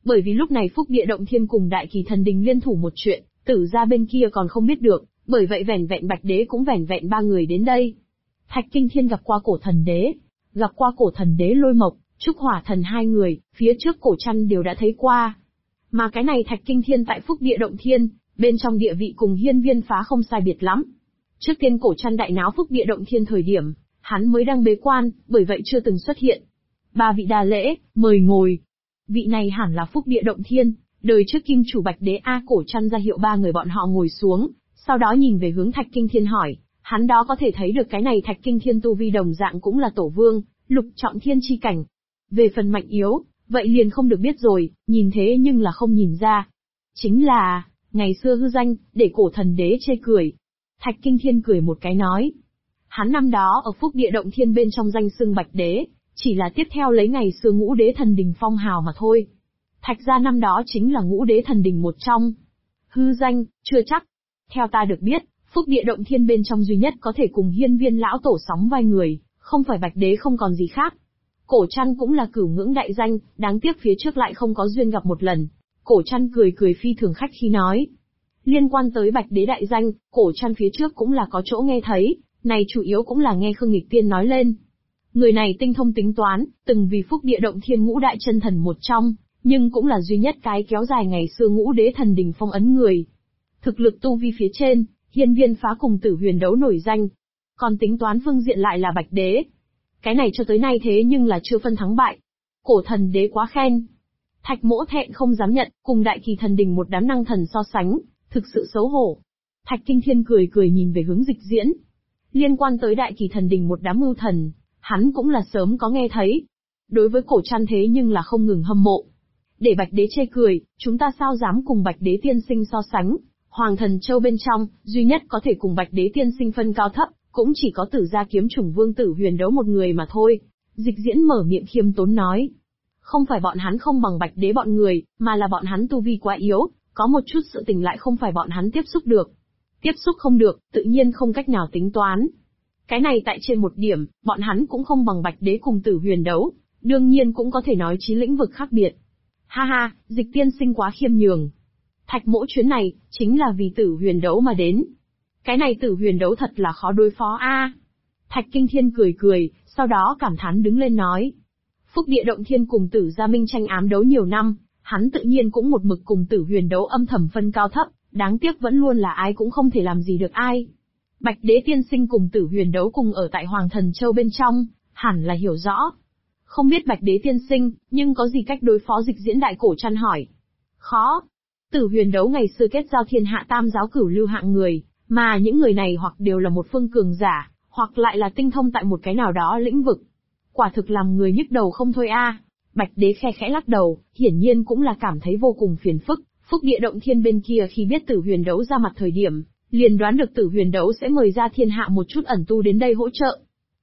Bởi vì lúc này Phúc Địa Động Thiên cùng Đại Kỳ Thần Đình liên thủ một chuyện, Tử gia bên kia còn không biết được, bởi vậy vẻn vẹn Bạch Đế cũng vẻn vẹn 3 người đến đây. Thạch Kinh Thiên gặp qua Cổ Thần Đế, gặp qua Cổ Thần Đế Lôi Mộc, Trúc Hỏa Thần hai người, phía trước Cổ Trăn đều đã thấy qua. Mà cái này Thạch Kinh Thiên tại Phúc Địa Động Thiên, bên trong địa vị cùng Hiên Viên Phá không sai biệt lắm. Trước tiên Cổ Trăn đại náo Phúc Địa Động Thiên thời điểm, hắn mới đang bế quan, bởi vậy chưa từng xuất hiện. 3 vị đa lễ, mời ngồi. Vị này hẳn là Phúc Địa Động Thiên, đời trước kim chủ Bạch Đế Cổ Trăn ra hiệu 3 người bọn họ ngồi xuống, sau đó nhìn về hướng Thạch Kinh Thiên hỏi, hắn đó có thể thấy được cái này Thạch Kinh Thiên tu vi đồng dạng cũng là tổ vương, lục trọng thiên chi cảnh. Về phần mạnh yếu, vậy liền không được biết rồi, nhìn thế nhưng là không nhìn ra. Chính là, ngày xưa hư danh, để Cổ Thần Đế chê cười. Thạch Kinh Thiên cười một cái nói. Hắn năm đó ở Phúc Địa Động Thiên bên trong danh xưng Bạch Đế, chỉ là tiếp theo lấy ngày xưa Ngũ Đế Thần Đình phong hào mà thôi. Thạch gia năm đó chính là Ngũ Đế Thần Đình một trong. Hư danh, chưa chắc. Theo ta được biết, Phúc Địa Động Thiên bên trong duy nhất có thể cùng Hiên Viên lão tổ sóng vai người, không phải Bạch Đế không còn gì khác. Cổ Trăn cũng là cửu ngưỡng đại danh, đáng tiếc phía trước lại không có duyên gặp một lần. Cổ Trăn cười cười phi thường khách khí nói. Liên quan tới Bạch Đế đại danh, Cổ Trăn phía trước cũng là có chỗ nghe thấy, này chủ yếu cũng là nghe Khương Nghịch Tiên nói lên. Người này tinh thông tính toán, từng vì Phúc Địa Động Thiên ngũ đại chân thần một trong, nhưng cũng là duy nhất cái kéo dài ngày xưa Ngũ Đế Thần Đình phong ấn người. Thực lực tu vi phía trên, Hiên Viên Phá cùng Tử Huyền đấu nổi danh. Còn tính toán phương diện lại là Bạch Đế. Cái này cho tới nay thế nhưng là chưa phân thắng bại. Cổ Thần Đế quá khen. Thạch Mỗ thẹn không dám nhận, cùng Đại Kỳ Thần Đình một đám năng thần so sánh, thực sự xấu hổ. Thạch Kinh Thiên cười cười nhìn về hướng Dịch Diễn. Liên quan tới Đại Kỳ Thần Đình một đám mưu thần, hắn cũng là sớm có nghe thấy. Đối với Cổ Trăn thế nhưng là không ngừng hâm mộ. Để Bạch Đế chê cười, chúng ta sao dám cùng Bạch Đế tiên sinh so sánh. Hoàng Thần Châu bên trong, duy nhất có thể cùng Bạch Đế tiên sinh phân cao thấp, cũng chỉ có Tử gia kiếm chủng Vương Tử Huyền đấu một người mà thôi. Dịch Diễn mở miệng khiêm tốn nói. Không phải bọn hắn không bằng Bạch Đế bọn người, mà là bọn hắn tu vi quá yếu, có một chút sự tình lại không phải bọn hắn tiếp xúc được. Tiếp xúc không được, tự nhiên không cách nào tính toán. Cái này tại trên một điểm, bọn hắn cũng không bằng Bạch Đế cùng Tử Huyền đấu, đương nhiên cũng có thể nói chí lĩnh vực khác biệt. Ha ha, Dịch tiên sinh quá khiêm nhường. Thạch Mỗ chuyến này, chính là vì Tử Huyền đấu mà đến. Cái này Tử Huyền đấu thật là khó đối phó a. Thạch Kinh Thiên cười cười, sau đó cảm thán đứng lên nói. Phúc Địa Động Thiên cùng Tử gia minh tranh ám đấu nhiều năm, hắn tự nhiên cũng một mực cùng Tử Huyền đấu âm thầm phân cao thấp, đáng tiếc vẫn luôn là ai cũng không thể làm gì được ai. Bạch Đế tiên sinh cùng Tử Huyền đấu cùng ở tại Hoàng Thần Châu bên trong, hẳn là hiểu rõ. Không biết Bạch Đế tiên sinh, nhưng có gì cách đối phó Dịch Diễn đại Cổ Trăn hỏi. Khó. Tử Huyền đấu ngày xưa kết giao thiên hạ tam giáo cửu lưu hạng người, mà những người này hoặc đều là một phương cường giả, hoặc lại là tinh thông tại một cái nào đó lĩnh vực. Quả thực làm người nhức đầu không thôi a. Bạch Đế khe khẽ lắc đầu, hiển nhiên cũng là cảm thấy vô cùng phiền phức. Phúc Địa Động Thiên bên kia khi biết Tử Huyền đấu ra mặt thời điểm, liền đoán được Tử Huyền đấu sẽ mời ra thiên hạ một chút ẩn tu đến đây hỗ trợ.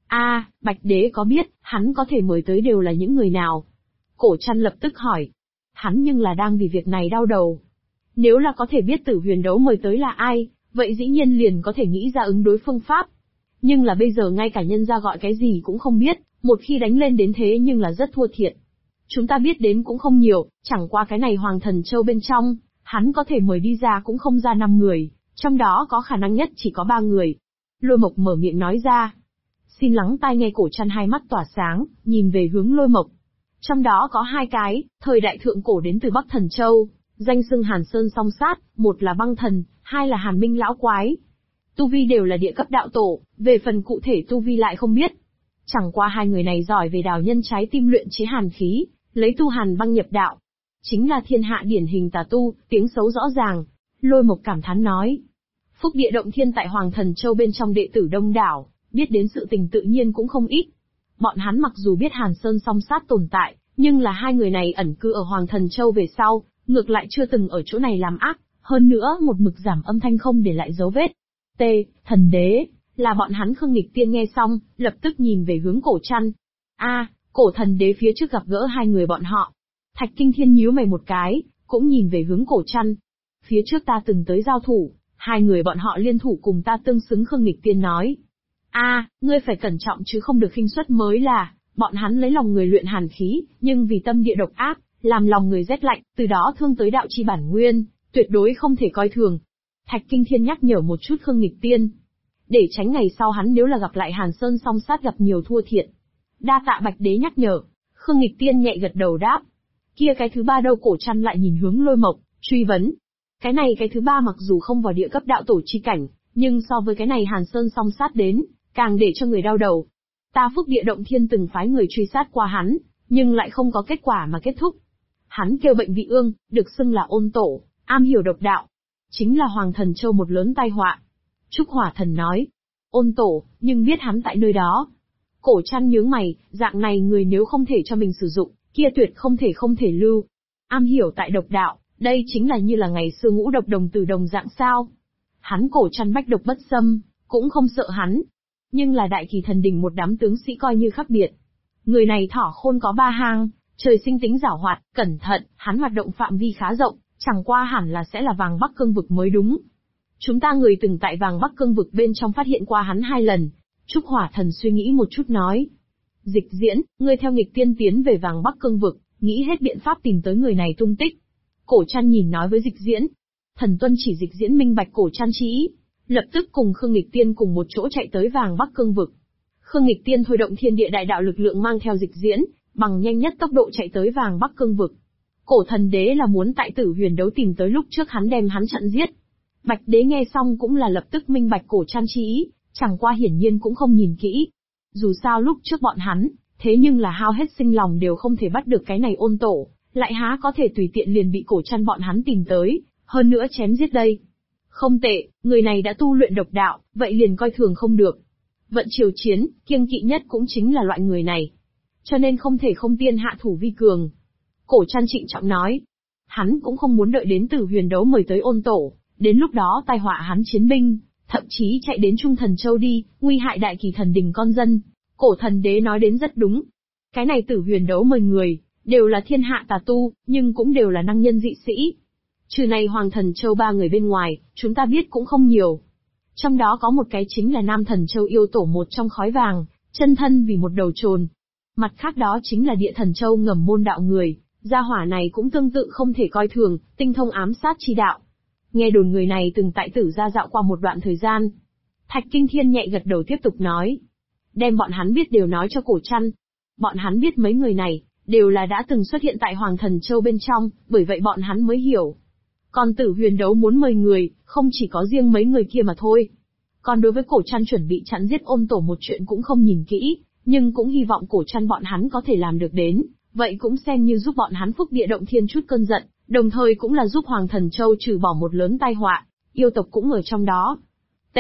Bạch Đế có biết, hắn có thể mời tới đều là những người nào? Cổ Trăn lập tức hỏi. Hắn nhưng là đang vì việc này đau đầu. Nếu là có thể biết Tử Huyền đấu mời tới là ai, vậy dĩ nhiên liền có thể nghĩ ra ứng đối phương pháp. Nhưng là bây giờ ngay cả nhân gia gọi cái gì cũng không biết, một khi đánh lên đến thế nhưng là rất thua thiệt. Chúng ta biết đến cũng không nhiều, chẳng qua cái này Hoàng Thần Châu bên trong, hắn có thể mời đi ra cũng không ra 5 người, trong đó có khả năng nhất chỉ có 3 người. Lôi Mộc mở miệng nói ra. Xin lắng tai nghe. Cổ Trăn hai mắt tỏa sáng, nhìn về hướng Lôi Mộc. Trong đó có 2 cái, thời đại thượng cổ đến từ Bắc Thần Châu, danh xưng Hàn Sơn song sát, một là băng thần, 2 là Hàn Minh lão quái. Tu vi đều là địa cấp đạo tổ, về phần cụ thể tu vi lại không biết. Chẳng qua 2 người này giỏi về đào nhân trái tim luyện chế hàn khí, lấy tu hàn băng nhập đạo. Chính là thiên hạ điển hình tà tu, tiếng xấu rõ ràng. Lôi Mộc cảm thán nói. Phúc Địa Động Thiên tại Hoàng Thần Châu bên trong đệ tử đông đảo, biết đến sự tình tự nhiên cũng không ít. Bọn hắn mặc dù biết Hàn Sơn song sát tồn tại, nhưng là 2 người này ẩn cư ở Hoàng Thần Châu về sau, ngược lại chưa từng ở chỗ này làm ác, hơn nữa một mực giảm âm thanh không để lại dấu vết. Thần Đế, là bọn hắn Khương Nghịch Tiên nghe xong, lập tức nhìn về hướng Cổ Trăn. Cổ Thần Đế phía trước gặp gỡ 2 người bọn họ. Thạch Kinh Thiên nhíu mày một cái, cũng nhìn về hướng Cổ Trăn. Phía trước ta từng tới giao thủ, 2 người bọn họ liên thủ cùng ta tương xứng. Khương Nghịch Tiên nói. Ngươi phải cẩn trọng chứ không được khinh suất mới là, bọn hắn lấy lòng người luyện hàn khí, nhưng vì tâm địa độc ác, làm lòng người rét lạnh, từ đó thương tới đạo chi bản nguyên, tuyệt đối không thể coi thường. Thạch Kinh Thiên nhắc nhở một chút Khương Nghịch Tiên, để tránh ngày sau hắn nếu là gặp lại Hàn Sơn song sát gặp nhiều thua thiệt. Đa tạ Bạch Đế nhắc nhở. Khương Nghịch Tiên nhẹ gật đầu đáp. Kia cái thứ ba đâu? Cổ Trăn lại nhìn hướng Lôi Mộc, truy vấn. Cái thứ ba mặc dù không vào địa cấp đạo tổ chi cảnh, nhưng so với cái này Hàn Sơn song sát đến, càng để cho người đau đầu. Ta Phúc Địa Động Thiên từng phái người truy sát qua hắn, nhưng lại không có kết quả mà kết thúc. Hắn kêu bệnh vị ương, được xưng là ôn tổ, am hiểu độc đạo. Chính là Hoàng Thần Châu một lớn tai họa. Trúc Hỏa Thần nói. Ôn tổ, nhưng biết hắn tại nơi đó. Cổ Trăn nhướng mày, dạng này người nếu không thể cho mình sử dụng, kia tuyệt không thể lưu. Am hiểu tại độc đạo, đây chính là như là ngày xưa ngũ độc đồng tử đồng dạng sao. Hắn Cổ Trăn bách độc bất xâm, cũng không sợ hắn. Nhưng là Đại Kỳ Thần Đình một đám tướng sĩ coi như khác biệt. Người này thỏ khôn có ba hang, trời sinh tính giảo hoạt, cẩn thận, hắn hoạt động phạm vi khá rộng, chẳng qua hẳn là sẽ là Vàng Bắc Cương vực mới đúng. Chúng ta người từng tại Vàng Bắc Cương vực bên trong phát hiện qua hắn 2 lần. Trúc Hỏa Thần suy nghĩ một chút nói. Dịch Diễn, ngươi theo Nghịch Tiên tiến về Vàng Bắc Cương vực, nghĩ hết biện pháp tìm tới người này tung tích. Cổ Trăn nhìn nói với Dịch Diễn. Thần tuân chỉ. Dịch Diễn minh bạch Cổ Trăn chỉ ý, lập tức cùng Khương Nghịch Tiên cùng một chỗ chạy tới Vàng Bắc Cương vực. Khương Nghịch Tiên thôi động thiên địa đại đạo lực lượng mang theo Dịch Diễn, bằng nhanh nhất tốc độ chạy tới Vàng Bắc Cương vực. Cổ Thần Đế là muốn tại Tử Huyền đấu tìm tới lúc trước hắn đem hắn chặn giết. Bạch Đế nghe xong cũng là lập tức minh bạch Cổ Trăn chi ý, chẳng qua hiển nhiên cũng không nhìn kỹ. Dù sao lúc trước bọn hắn, thế nhưng là hao hết sinh lòng đều không thể bắt được cái này ôn tổ, lại há có thể tùy tiện liền bị Cổ Trăn bọn hắn tìm tới, hơn nữa chém giết đây. Không tệ, người này đã tu luyện độc đạo, vậy liền coi thường không được. Vận triều chiến, kiêng kỵ nhất cũng chính là loại người này. Cho nên không thể không tiên hạ thủ vi cường. Cổ Trăn trịnh trọng nói. Hắn cũng không muốn đợi đến Tử Huyền đấu mời tới ôn tổ, đến lúc đó tai họa hắn chiến binh, thậm chí chạy đến Trung Thần Châu đi, nguy hại Đại Kỳ Thần Đình con dân. Cổ Thần Đế nói đến rất đúng. Cái này Tử Huyền đấu mời người, đều là thiên hạ tà tu, nhưng cũng đều là năng nhân dị sĩ. Trừ này Hoàng Thần Châu 3 người bên ngoài, chúng ta biết cũng không nhiều. Trong đó có một cái chính là Nam Thần Châu yêu tổ một trong khói vàng, chân thân vì một đầu trồn. Mặt khác đó chính là Địa Thần Châu ngầm môn đạo người, gia hỏa này cũng tương tự không thể coi thường, tinh thông ám sát chi đạo. Nghe đồn người này từng tại Tử gia dạo qua một đoạn thời gian. Thạch Kinh Thiên nhẹ gật đầu tiếp tục nói. Đem bọn hắn biết đều nói cho Cổ Trăn. Bọn hắn biết mấy người này, đều là đã từng xuất hiện tại Hoàng Thần Châu bên trong, bởi vậy bọn hắn mới hiểu. Còn Tử Huyền đấu muốn mời người, không chỉ có riêng mấy người kia mà thôi. Còn đối với Cổ Trăn chuẩn bị chặn giết ôn tổ một chuyện cũng không nhìn kỹ, nhưng cũng hy vọng Cổ Trăn bọn hắn có thể làm được đến, vậy cũng xem như giúp bọn hắn Phúc Địa Động Thiên chút cơn giận, đồng thời cũng là giúp Hoàng Thần Châu trừ bỏ một lớn tai họa, yêu tộc cũng ở trong đó. T.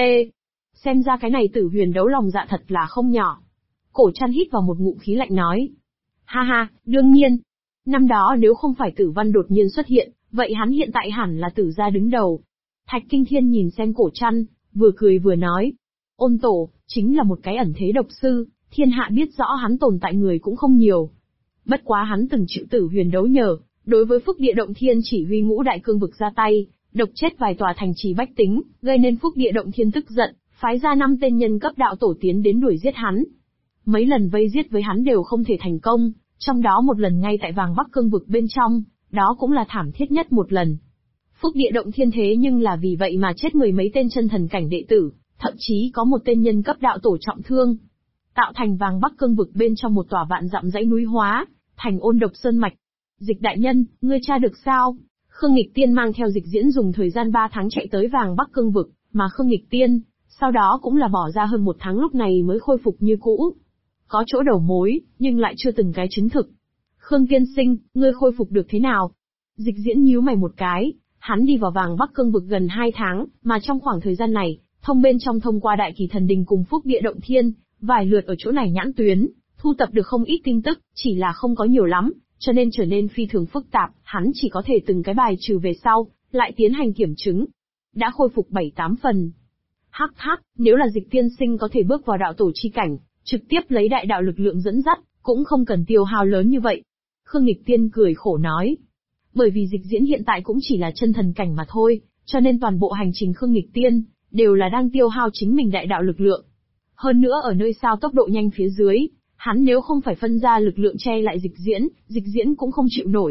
Xem ra cái này Tử Huyền đấu lòng dạ thật là không nhỏ. Cổ Trăn hít vào một ngụm khí lạnh nói. Ha ha, đương nhiên. Năm đó nếu không phải Tử Văn đột nhiên xuất hiện, vậy hắn hiện tại hẳn là Tử gia đứng đầu. Thạch Kinh Thiên nhìn xem Cổ Trăn, vừa cười vừa nói. Ôn tổ, chính là một cái ẩn thế độc sư, thiên hạ biết rõ hắn tồn tại người cũng không nhiều. Bất quá hắn từng chịu Tử Huyền đấu nhờ, đối với Phúc Địa Động Thiên chỉ huy ngũ đại cương vực ra tay, độc chết vài tòa thành trì bách tính, gây nên Phúc Địa Động Thiên tức giận, phái ra 5 tên nhân cấp đạo tổ tiến đến đuổi giết hắn. Mấy lần vây giết với hắn đều không thể thành công, trong đó một lần ngay tại Vàng Bắc Cương vực bên trong, đó cũng là thảm thiết nhất một lần. Phúc Địa Động Thiên thế nhưng là vì vậy mà chết 10 mấy tên chân thần cảnh đệ tử, thậm chí có một tên nhân cấp đạo tổ trọng thương. Tạo thành Vàng Bắc Cương vực bên trong một tòa vạn dặm dãy núi hóa, thành Ôn Độc Sơn mạch. Dịch đại nhân, ngươi tra được sao? Khương Nghịch Tiên mang theo Dịch Diễn dùng thời gian 3 tháng chạy tới Vàng Bắc Cương vực, mà Khương Nghịch Tiên, sau đó cũng là bỏ ra hơn 1 tháng lúc này mới khôi phục như cũ. Có chỗ đầu mối, nhưng lại chưa từng cái chứng thực. Khương tiên sinh, ngươi khôi phục được thế nào? Dịch Diễn nhíu mày một cái, hắn đi vào Vàng Bắc Cương vực gần 2 tháng, mà trong khoảng thời gian này, thông bên trong thông qua Đại Kỳ Thần Đình cùng Phúc Địa Động Thiên, vài lượt ở chỗ này nhãn tuyến, thu tập được không ít tin tức, chỉ là không có nhiều lắm, cho nên trở nên phi thường phức tạp, hắn chỉ có thể từng cái bài trừ về sau, lại tiến hành kiểm chứng. Đã khôi phục 7-8 phần. Hắc hắc, nếu là Dịch tiên sinh có thể bước vào đạo tổ chi cảnh, trực tiếp lấy đại đạo lực lượng dẫn dắt, cũng không cần tiêu hao lớn như vậy. Khương Nghịch Tiên cười khổ nói. Bởi vì Dịch Diễn hiện tại cũng chỉ là chân thần cảnh mà thôi, cho nên toàn bộ hành trình Khương Nghịch Tiên, đều là đang tiêu hao chính mình đại đạo lực lượng. Hơn nữa ở nơi sao tốc độ nhanh phía dưới, hắn nếu không phải phân ra lực lượng che lại Dịch Diễn cũng không chịu nổi,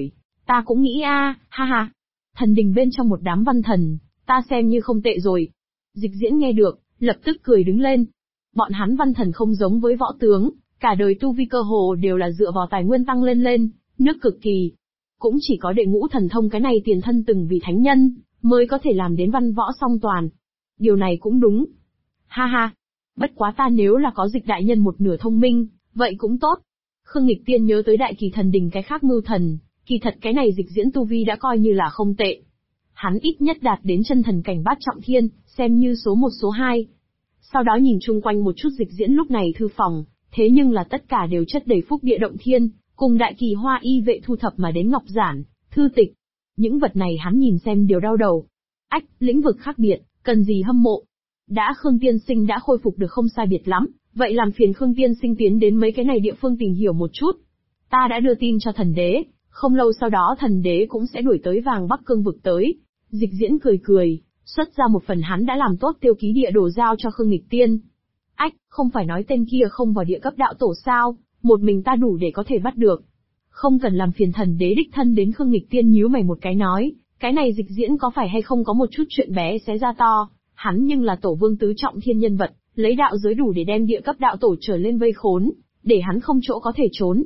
Ta cũng nghĩ ha ha. Thần đình bên trong một đám văn thần, ta xem như không tệ rồi. Dịch Diễn nghe được, lập tức cười đứng lên. Bọn hắn văn thần không giống với võ tướng, cả đời tu vi cơ hồ đều là dựa vào tài nguyên tăng lên, nước cực kỳ. Cũng chỉ có đệ ngũ thần thông cái này tiền thân từng vì thánh nhân, mới có thể làm đến văn võ song toàn. Điều này cũng đúng. Ha ha. Bất quá ta nếu là có Dịch đại nhân một nửa thông minh, vậy cũng tốt. Khương Nghịch Tiên nhớ tới đại kỳ thần đình cái khác mưu thần, kỳ thật cái này Dịch Diễn tu vi đã coi như là không tệ. Hắn ít nhất đạt đến chân thần cảnh bát trọng thiên, xem như số 1 số 2. Sau đó nhìn chung quanh một chút Dịch Diễn lúc này thư phòng, thế nhưng là tất cả đều chất đầy phúc địa động thiên, cùng đại kỳ hoa y vệ thu thập mà đến ngọc giản, thư tịch. Những vật này hắn nhìn xem đều đau đầu. Ách, lĩnh vực khác biệt, cần gì hâm mộ. Đã Khương Tiên Sinh đã khôi phục được không sai biệt lắm, vậy làm phiền Khương Tiên Sinh tiến đến mấy cái này địa phương tìm hiểu một chút. Ta đã đưa tin cho thần đế, không lâu sau đó thần đế cũng sẽ đuổi tới Vàng Bắc Cương vực tới. Dịch Diễn cười, xuất ra một phần hắn đã làm tốt tiêu ký địa đồ giao cho Khương Nghịch Tiên. Ách, không phải nói tên kia không vào địa cấp đạo tổ sao, một mình ta đủ để có thể bắt được. Không cần làm phiền thần đế đích thân đến. Khương Nghịch Tiên nhíu mày một cái nói, cái này Dịch Diễn có phải hay không có một chút chuyện bé xé ra to, hắn nhưng là tổ vương tứ trọng thiên nhân vật, lấy đạo giới đủ để đem địa cấp đạo tổ trở lên vây khốn, để hắn không chỗ có thể trốn.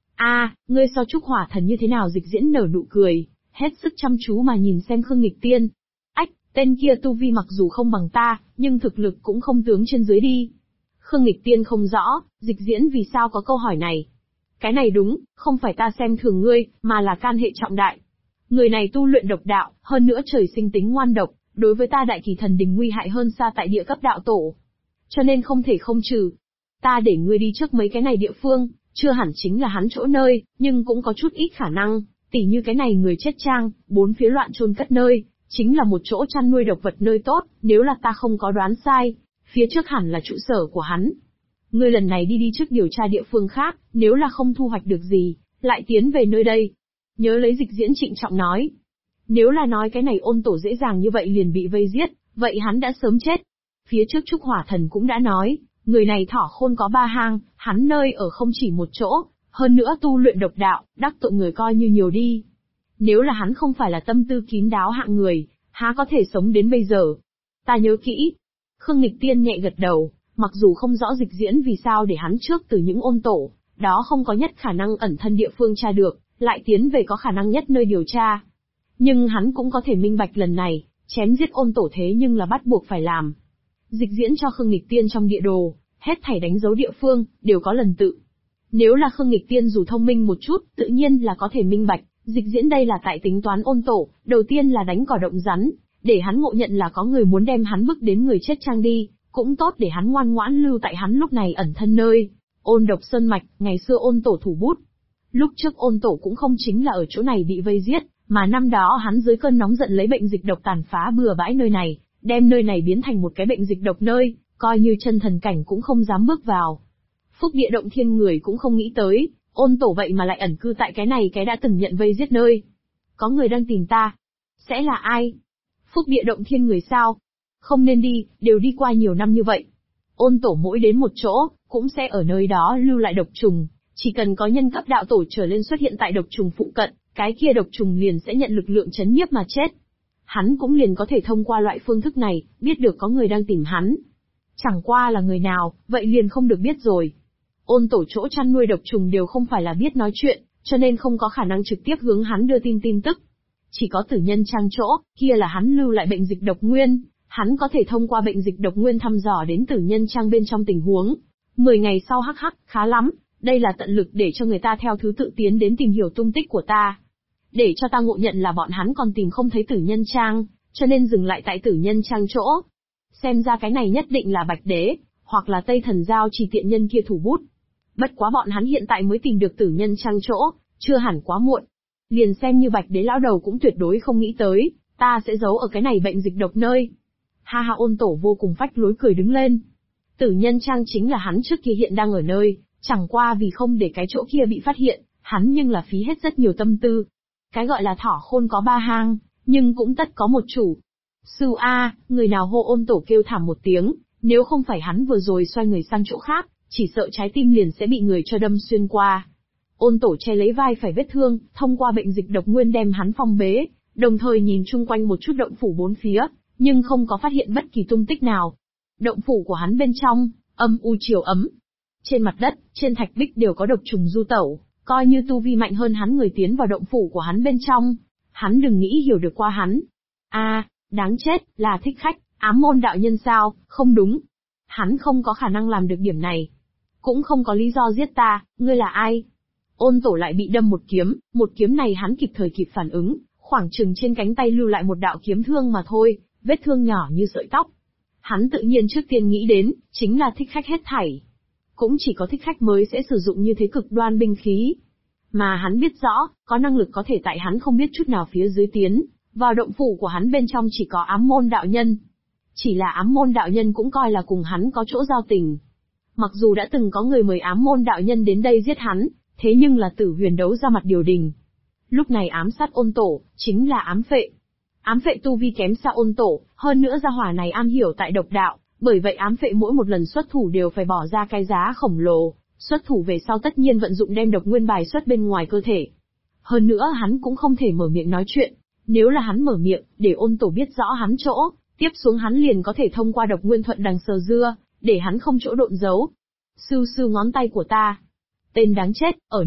Ngươi so Trúc Hỏa Thần như thế nào? Dịch Diễn nở nụ cười, hết sức chăm chú mà nhìn xem Khương Nghịch Tiên. Ách, tên kia tu vi mặc dù không bằng ta, nhưng thực lực cũng không tướng trên dưới đi. Khương Nghịch Tiên không rõ, Dịch Diễn vì sao có câu hỏi này. Cái này đúng, không phải ta xem thường ngươi, mà là can hệ trọng đại. Người này tu luyện độc đạo, hơn nữa trời sinh tính ngoan độc, đối với ta đại kỳ thần đình nguy hại hơn xa tại địa cấp đạo tổ. Cho nên không thể không trừ. Ta để ngươi đi trước mấy cái này địa phương, chưa hẳn chính là hắn chỗ nơi, nhưng cũng có chút ít khả năng, tỉ như cái này người chết trang, bốn phía loạn chôn cất nơi, chính là một chỗ chăn nuôi độc vật nơi tốt, nếu là ta không có đoán sai, phía trước hẳn là trụ sở của hắn. Ngươi lần này đi trước điều tra địa phương khác, nếu là không thu hoạch được gì, lại tiến về nơi đây. Nhớ lấy. Dịch Diễn trịnh trọng nói. Nếu là nói cái này Ôn Tổ dễ dàng như vậy liền bị vây giết, vậy hắn đã sớm chết. Phía trước Trúc Hỏa Thần cũng đã nói, người này thỏ khôn có 3 hang, hắn nơi ở không chỉ một chỗ, hơn nữa tu luyện độc đạo, đắc tội người coi như nhiều đi. Nếu là hắn không phải là tâm tư kín đáo hạng người, há có thể sống đến bây giờ. Ta nhớ kỹ. Khương Nghịch Tiên nhẹ gật đầu, mặc dù không rõ Dịch Diễn vì sao để hắn trước từ những Ôn Tổ, đó không có nhất khả năng ẩn thân địa phương tra được, lại tiến về có khả năng nhất nơi điều tra. Nhưng hắn cũng có thể minh bạch lần này, chém giết Ôn Tổ thế nhưng là bắt buộc phải làm. Dịch Diễn cho Khương Nghịch Tiên trong địa đồ, hết thảy đánh dấu địa phương, đều có lần tự. Nếu là Khương Nghịch Tiên dù thông minh một chút, tự nhiên là có thể minh bạch, Dịch Diễn đây là tại tính toán Ôn Tổ, đầu tiên là đánh cỏ động rắn, để hắn ngộ nhận là có người muốn đem hắn bức đến người chết trang đi, cũng tốt để hắn ngoan ngoãn lưu tại hắn lúc này ẩn thân nơi. Ôn Độc Sơn Mạch, ngày xưa Ôn Tổ thủ bút. Lúc trước Ôn Tổ cũng không chính là ở chỗ này bị vây giết, mà năm đó hắn dưới cơn nóng giận lấy bệnh dịch độc tàn phá bừa bãi nơi này, đem nơi này biến thành một cái bệnh dịch độc nơi, coi như chân thần cảnh cũng không dám bước vào. Phúc địa động thiên người cũng không nghĩ tới, Ôn Tổ vậy mà lại ẩn cư tại cái này cái đã từng nhận vây giết nơi. Có người đang tìm ta. Sẽ là ai? Phúc địa động thiên người sao? Không nên đi, đều đi qua nhiều năm như vậy. Ôn Tổ mỗi đến một chỗ, cũng sẽ ở nơi đó lưu lại độc trùng, chỉ cần có nhân cấp đạo tổ trở lên xuất hiện tại độc trùng phụ cận, cái kia độc trùng liền sẽ nhận lực lượng chấn nhiếp mà chết. Hắn cũng liền có thể thông qua loại phương thức này, biết được có người đang tìm hắn. Chẳng qua là người nào, vậy liền không được biết rồi. Ôn Tổ chỗ chăn nuôi độc trùng đều không phải là biết nói chuyện, cho nên không có khả năng trực tiếp hướng hắn đưa tin tức. Chỉ có Tử Nhân Trang chỗ, kia là hắn lưu lại bệnh dịch độc nguyên, hắn có thể thông qua bệnh dịch độc nguyên thăm dò đến Tử Nhân Trang bên trong tình huống. 10 ngày sau hắc, khá lắm, đây là tận lực để cho người ta theo thứ tự tiến đến tìm hiểu tung tích của ta. Để cho ta ngộ nhận là bọn hắn còn tìm không thấy Tử Nhân Trang, cho nên dừng lại tại Tử Nhân Trang chỗ. Xem ra cái này nhất định là Bạch Đế, hoặc là Tây Thần Giao Chỉ tiện nhân kia thủ bút. Bất quá bọn hắn hiện tại mới tìm được Tử Nhân Trang chỗ, chưa hẳn quá muộn. Liền xem như Bạch Đế lão đầu cũng tuyệt đối không nghĩ tới, ta sẽ giấu ở cái này bệnh dịch độc nơi. Ha ha. Ôn Tổ vô cùng phách lối cười đứng lên. Tử Nhân Trang chính là hắn trước kia hiện đang ở nơi, chẳng qua vì không để cái chỗ kia bị phát hiện, hắn nhưng là phí hết rất nhiều tâm tư. Cái gọi là thỏ khôn có 3 hang, nhưng cũng tất có một chủ. Sư A, người nào hô. Ôn Tổ kêu thảm một tiếng, nếu không phải hắn vừa rồi xoay người sang chỗ khác, chỉ sợ trái tim liền sẽ bị người cho đâm xuyên qua. Ôn Tổ che lấy vai phải vết thương, thông qua bệnh dịch độc nguyên đem hắn phong bế, đồng thời nhìn chung quanh một chút động phủ bốn phía, nhưng không có phát hiện bất kỳ tung tích nào. Động phủ của hắn bên trong, âm u chiều ấm. Trên mặt đất, trên thạch bích đều có độc trùng du tẩu, coi như tu vi mạnh hơn hắn người tiến vào động phủ của hắn bên trong. Hắn đừng nghĩ hiểu được qua hắn. Đáng chết, là thích khách, ám môn đạo nhân sao, không đúng. Hắn không có khả năng làm được điểm này. Cũng không có lý do giết ta, ngươi là ai? Ôn Tổ lại bị đâm một kiếm này hắn kịp thời kịp phản ứng, khoảng chừng trên cánh tay lưu lại một đạo kiếm thương mà thôi, vết thương nhỏ như sợi tóc. Hắn tự nhiên trước tiên nghĩ đến, chính là thích khách hết thảy. Cũng chỉ có thích khách mới sẽ sử dụng như thế cực đoan binh khí. Mà hắn biết rõ, có năng lực có thể tại hắn không biết chút nào phía dưới tiến, vào động phủ của hắn bên trong chỉ có ám môn đạo nhân. Chỉ là ám môn đạo nhân cũng coi là cùng hắn có chỗ giao tình. Mặc dù đã từng có người mời ám môn đạo nhân đến đây giết hắn, thế nhưng là Tử Huyền Đấu ra mặt điều đình. Lúc này ám sát Ôn Tổ, chính là ám phệ. Ám phệ tu vi kém xa Ôn Tổ, hơn nữa gia hỏa này am hiểu tại độc đạo, bởi vậy ám phệ mỗi một lần xuất thủ đều phải bỏ ra cái giá khổng lồ, xuất thủ về sau tất nhiên vận dụng đem độc nguyên bài xuất bên ngoài cơ thể. Hơn nữa hắn cũng không thể mở miệng nói chuyện, nếu là hắn mở miệng, để Ôn Tổ biết rõ hắn chỗ, tiếp xuống hắn liền có thể thông qua độc nguyên thuận đằng sờ dưa, để hắn không chỗ độn giấu. Sưu sưu ngón tay của ta. Tên đáng chết, ở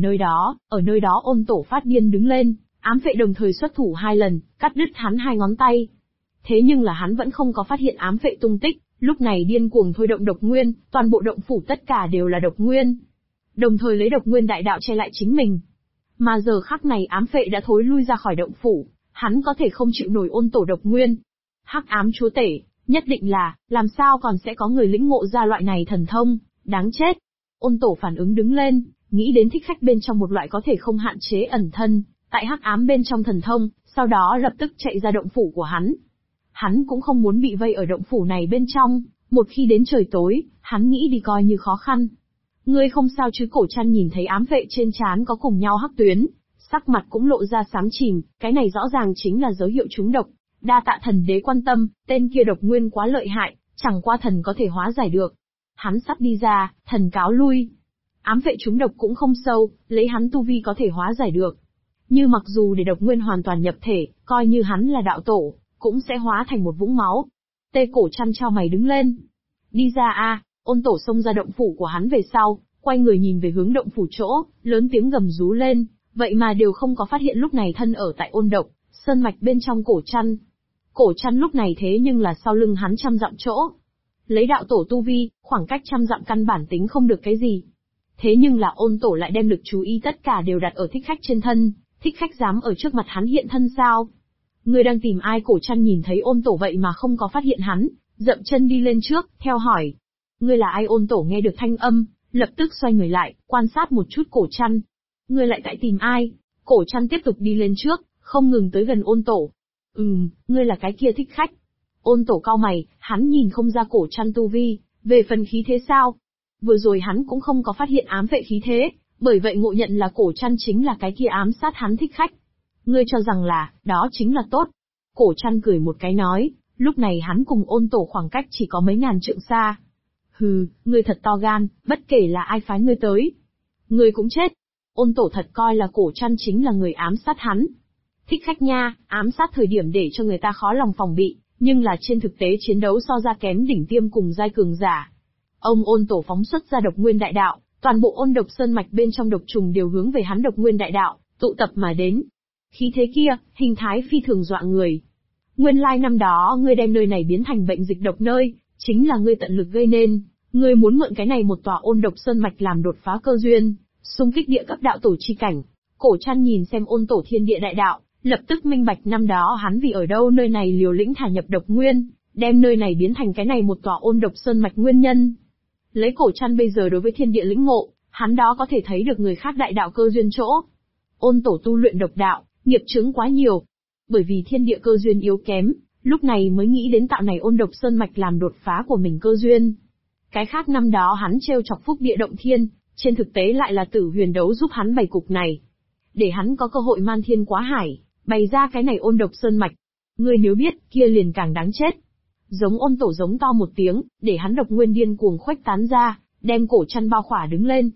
nơi đó Ôn Tổ phát điên đứng lên, ám phệ đồng thời xuất thủ 2 lần, cắt đứt hắn 2 ngón tay. Thế nhưng là hắn vẫn không có phát hiện ám phệ tung tích, lúc này điên cuồng thôi động độc nguyên, toàn bộ động phủ tất cả đều là độc nguyên. Đồng thời lấy độc nguyên đại đạo che lại chính mình. Mà giờ khắc này ám phệ đã thối lui ra khỏi động phủ, hắn có thể không chịu nổi Ôn Tổ độc nguyên. Hắc ám chúa tể, nhất định là, làm sao còn sẽ có người lĩnh ngộ ra loại này thần thông, đáng chết. Ôn Tổ phản ứng đứng lên, nghĩ đến thích khách bên trong một loại có thể không hạn chế ẩn thân, tại hắc ám bên trong thần thông, sau đó lập tức chạy ra động phủ của hắn. Hắn cũng không muốn bị vây ở động phủ này bên trong, một khi đến trời tối, hắn nghĩ đi coi như khó khăn. Ngươi không sao chứ? Cổ Trăn nhìn thấy ám vệ trên trán có cùng nhau hắc tuyến, sắc mặt cũng lộ ra xám chìm, cái này rõ ràng chính là dấu hiệu trúng độc. Đa tạ thần đế quan tâm, tên kia độc nguyên quá lợi hại, chẳng qua thần có thể hóa giải được. Hắn sắp đi ra, thần cáo lui. Ám vệ trúng độc cũng không sâu, lấy hắn tu vi có thể hóa giải được. Như mặc dù để độc nguyên hoàn toàn nhập thể, coi như hắn là đạo tổ, cũng sẽ hóa thành một vũng máu. Tê Cổ Trăn chau mày đứng lên. Đi ra a! Ôn Tổ xông ra động phủ của hắn về sau, quay người nhìn về hướng động phủ chỗ, lớn tiếng gầm rú lên, vậy mà đều không có phát hiện lúc này thân ở tại ôn độc, sơn mạch bên trong Cổ Trăn. Cổ Trăn lúc này thế nhưng là sau lưng hắn 100 dặm chỗ. Lấy đạo tổ tu vi, khoảng cách 100 dặm căn bản tính không được cái gì. Thế nhưng là Ôn Tổ lại đem lực chú ý tất cả đều đặt ở thích khách trên thân, thích khách dám ở trước mặt hắn hiện thân sao? Ngươi đang tìm ai? Cổ Trăn nhìn thấy Ôn Tổ vậy mà không có phát hiện hắn, dậm chân đi lên trước, theo hỏi. Ngươi là ai? Ôn Tổ nghe được thanh âm, lập tức xoay người lại, quan sát một chút Cổ Trăn. Ngươi lại tại tìm ai? Cổ Trăn tiếp tục đi lên trước, không ngừng tới gần Ôn Tổ. Ngươi là cái kia thích khách. Ôn Tổ cau mày, hắn nhìn không ra Cổ Trăn tu vi, về phần khí thế sao? Vừa rồi hắn cũng không có phát hiện ám vệ khí thế, bởi vậy ngộ nhận là Cổ Trăn chính là cái kia ám sát hắn thích khách. Ngươi cho rằng là, đó chính là tốt. Cổ Trăn cười một cái nói, lúc này hắn cùng Ôn Tổ khoảng cách chỉ có mấy ngàn trượng xa. Hừ, ngươi thật to gan, bất kể là ai phái ngươi tới. Ngươi cũng chết. Ôn Tổ thật coi là Cổ Trăn chính là người ám sát hắn. Thích khách nha, ám sát thời điểm để cho người ta khó lòng phòng bị, nhưng là trên thực tế chiến đấu so ra kém đỉnh tiêm cùng giai cường giả. Ông Ôn Tổ phóng xuất ra độc nguyên đại đạo, toàn bộ ôn độc sơn mạch bên trong độc trùng đều hướng về hắn độc nguyên đại đạo, tụ tập mà đến. Khí thế kia, hình thái phi thường dọa người. Nguyên lai năm đó ngươi đem nơi này biến thành bệnh dịch độc nơi, chính là ngươi tận lực gây nên, ngươi muốn mượn cái này một tòa ôn độc sơn mạch làm đột phá cơ duyên, xung kích địa cấp đạo tổ chi cảnh. Cổ Trăn nhìn xem Ôn Tổ thiên địa đại đạo, lập tức minh bạch năm đó hắn vì ở đâu nơi này liều lĩnh thả nhập độc nguyên, đem nơi này biến thành cái này một tòa ôn độc sơn mạch nguyên nhân. Lấy Cổ Trăn bây giờ đối với thiên địa lĩnh ngộ, hắn đó có thể thấy được người khác đại đạo cơ duyên chỗ. Ôn Tổ tu luyện độc đạo, nghiệp chướng quá nhiều. Bởi vì thiên địa cơ duyên yếu kém, lúc này mới nghĩ đến tạo này ôn độc sơn mạch làm đột phá của mình cơ duyên. Cái khác năm đó hắn trêu chọc phúc địa động thiên, trên thực tế lại là Tử Huyền Đấu giúp hắn bày cục này. Để hắn có cơ hội man thiên quá hải, bày ra cái này ôn độc sơn mạch. Ngươi nếu biết, kia liền càng đáng chết. Giống Ôn Tổ giống to một tiếng, để hắn độc nguyên điên cuồng khuếch tán ra, đem Cổ Trăn bao khỏa đứng lên.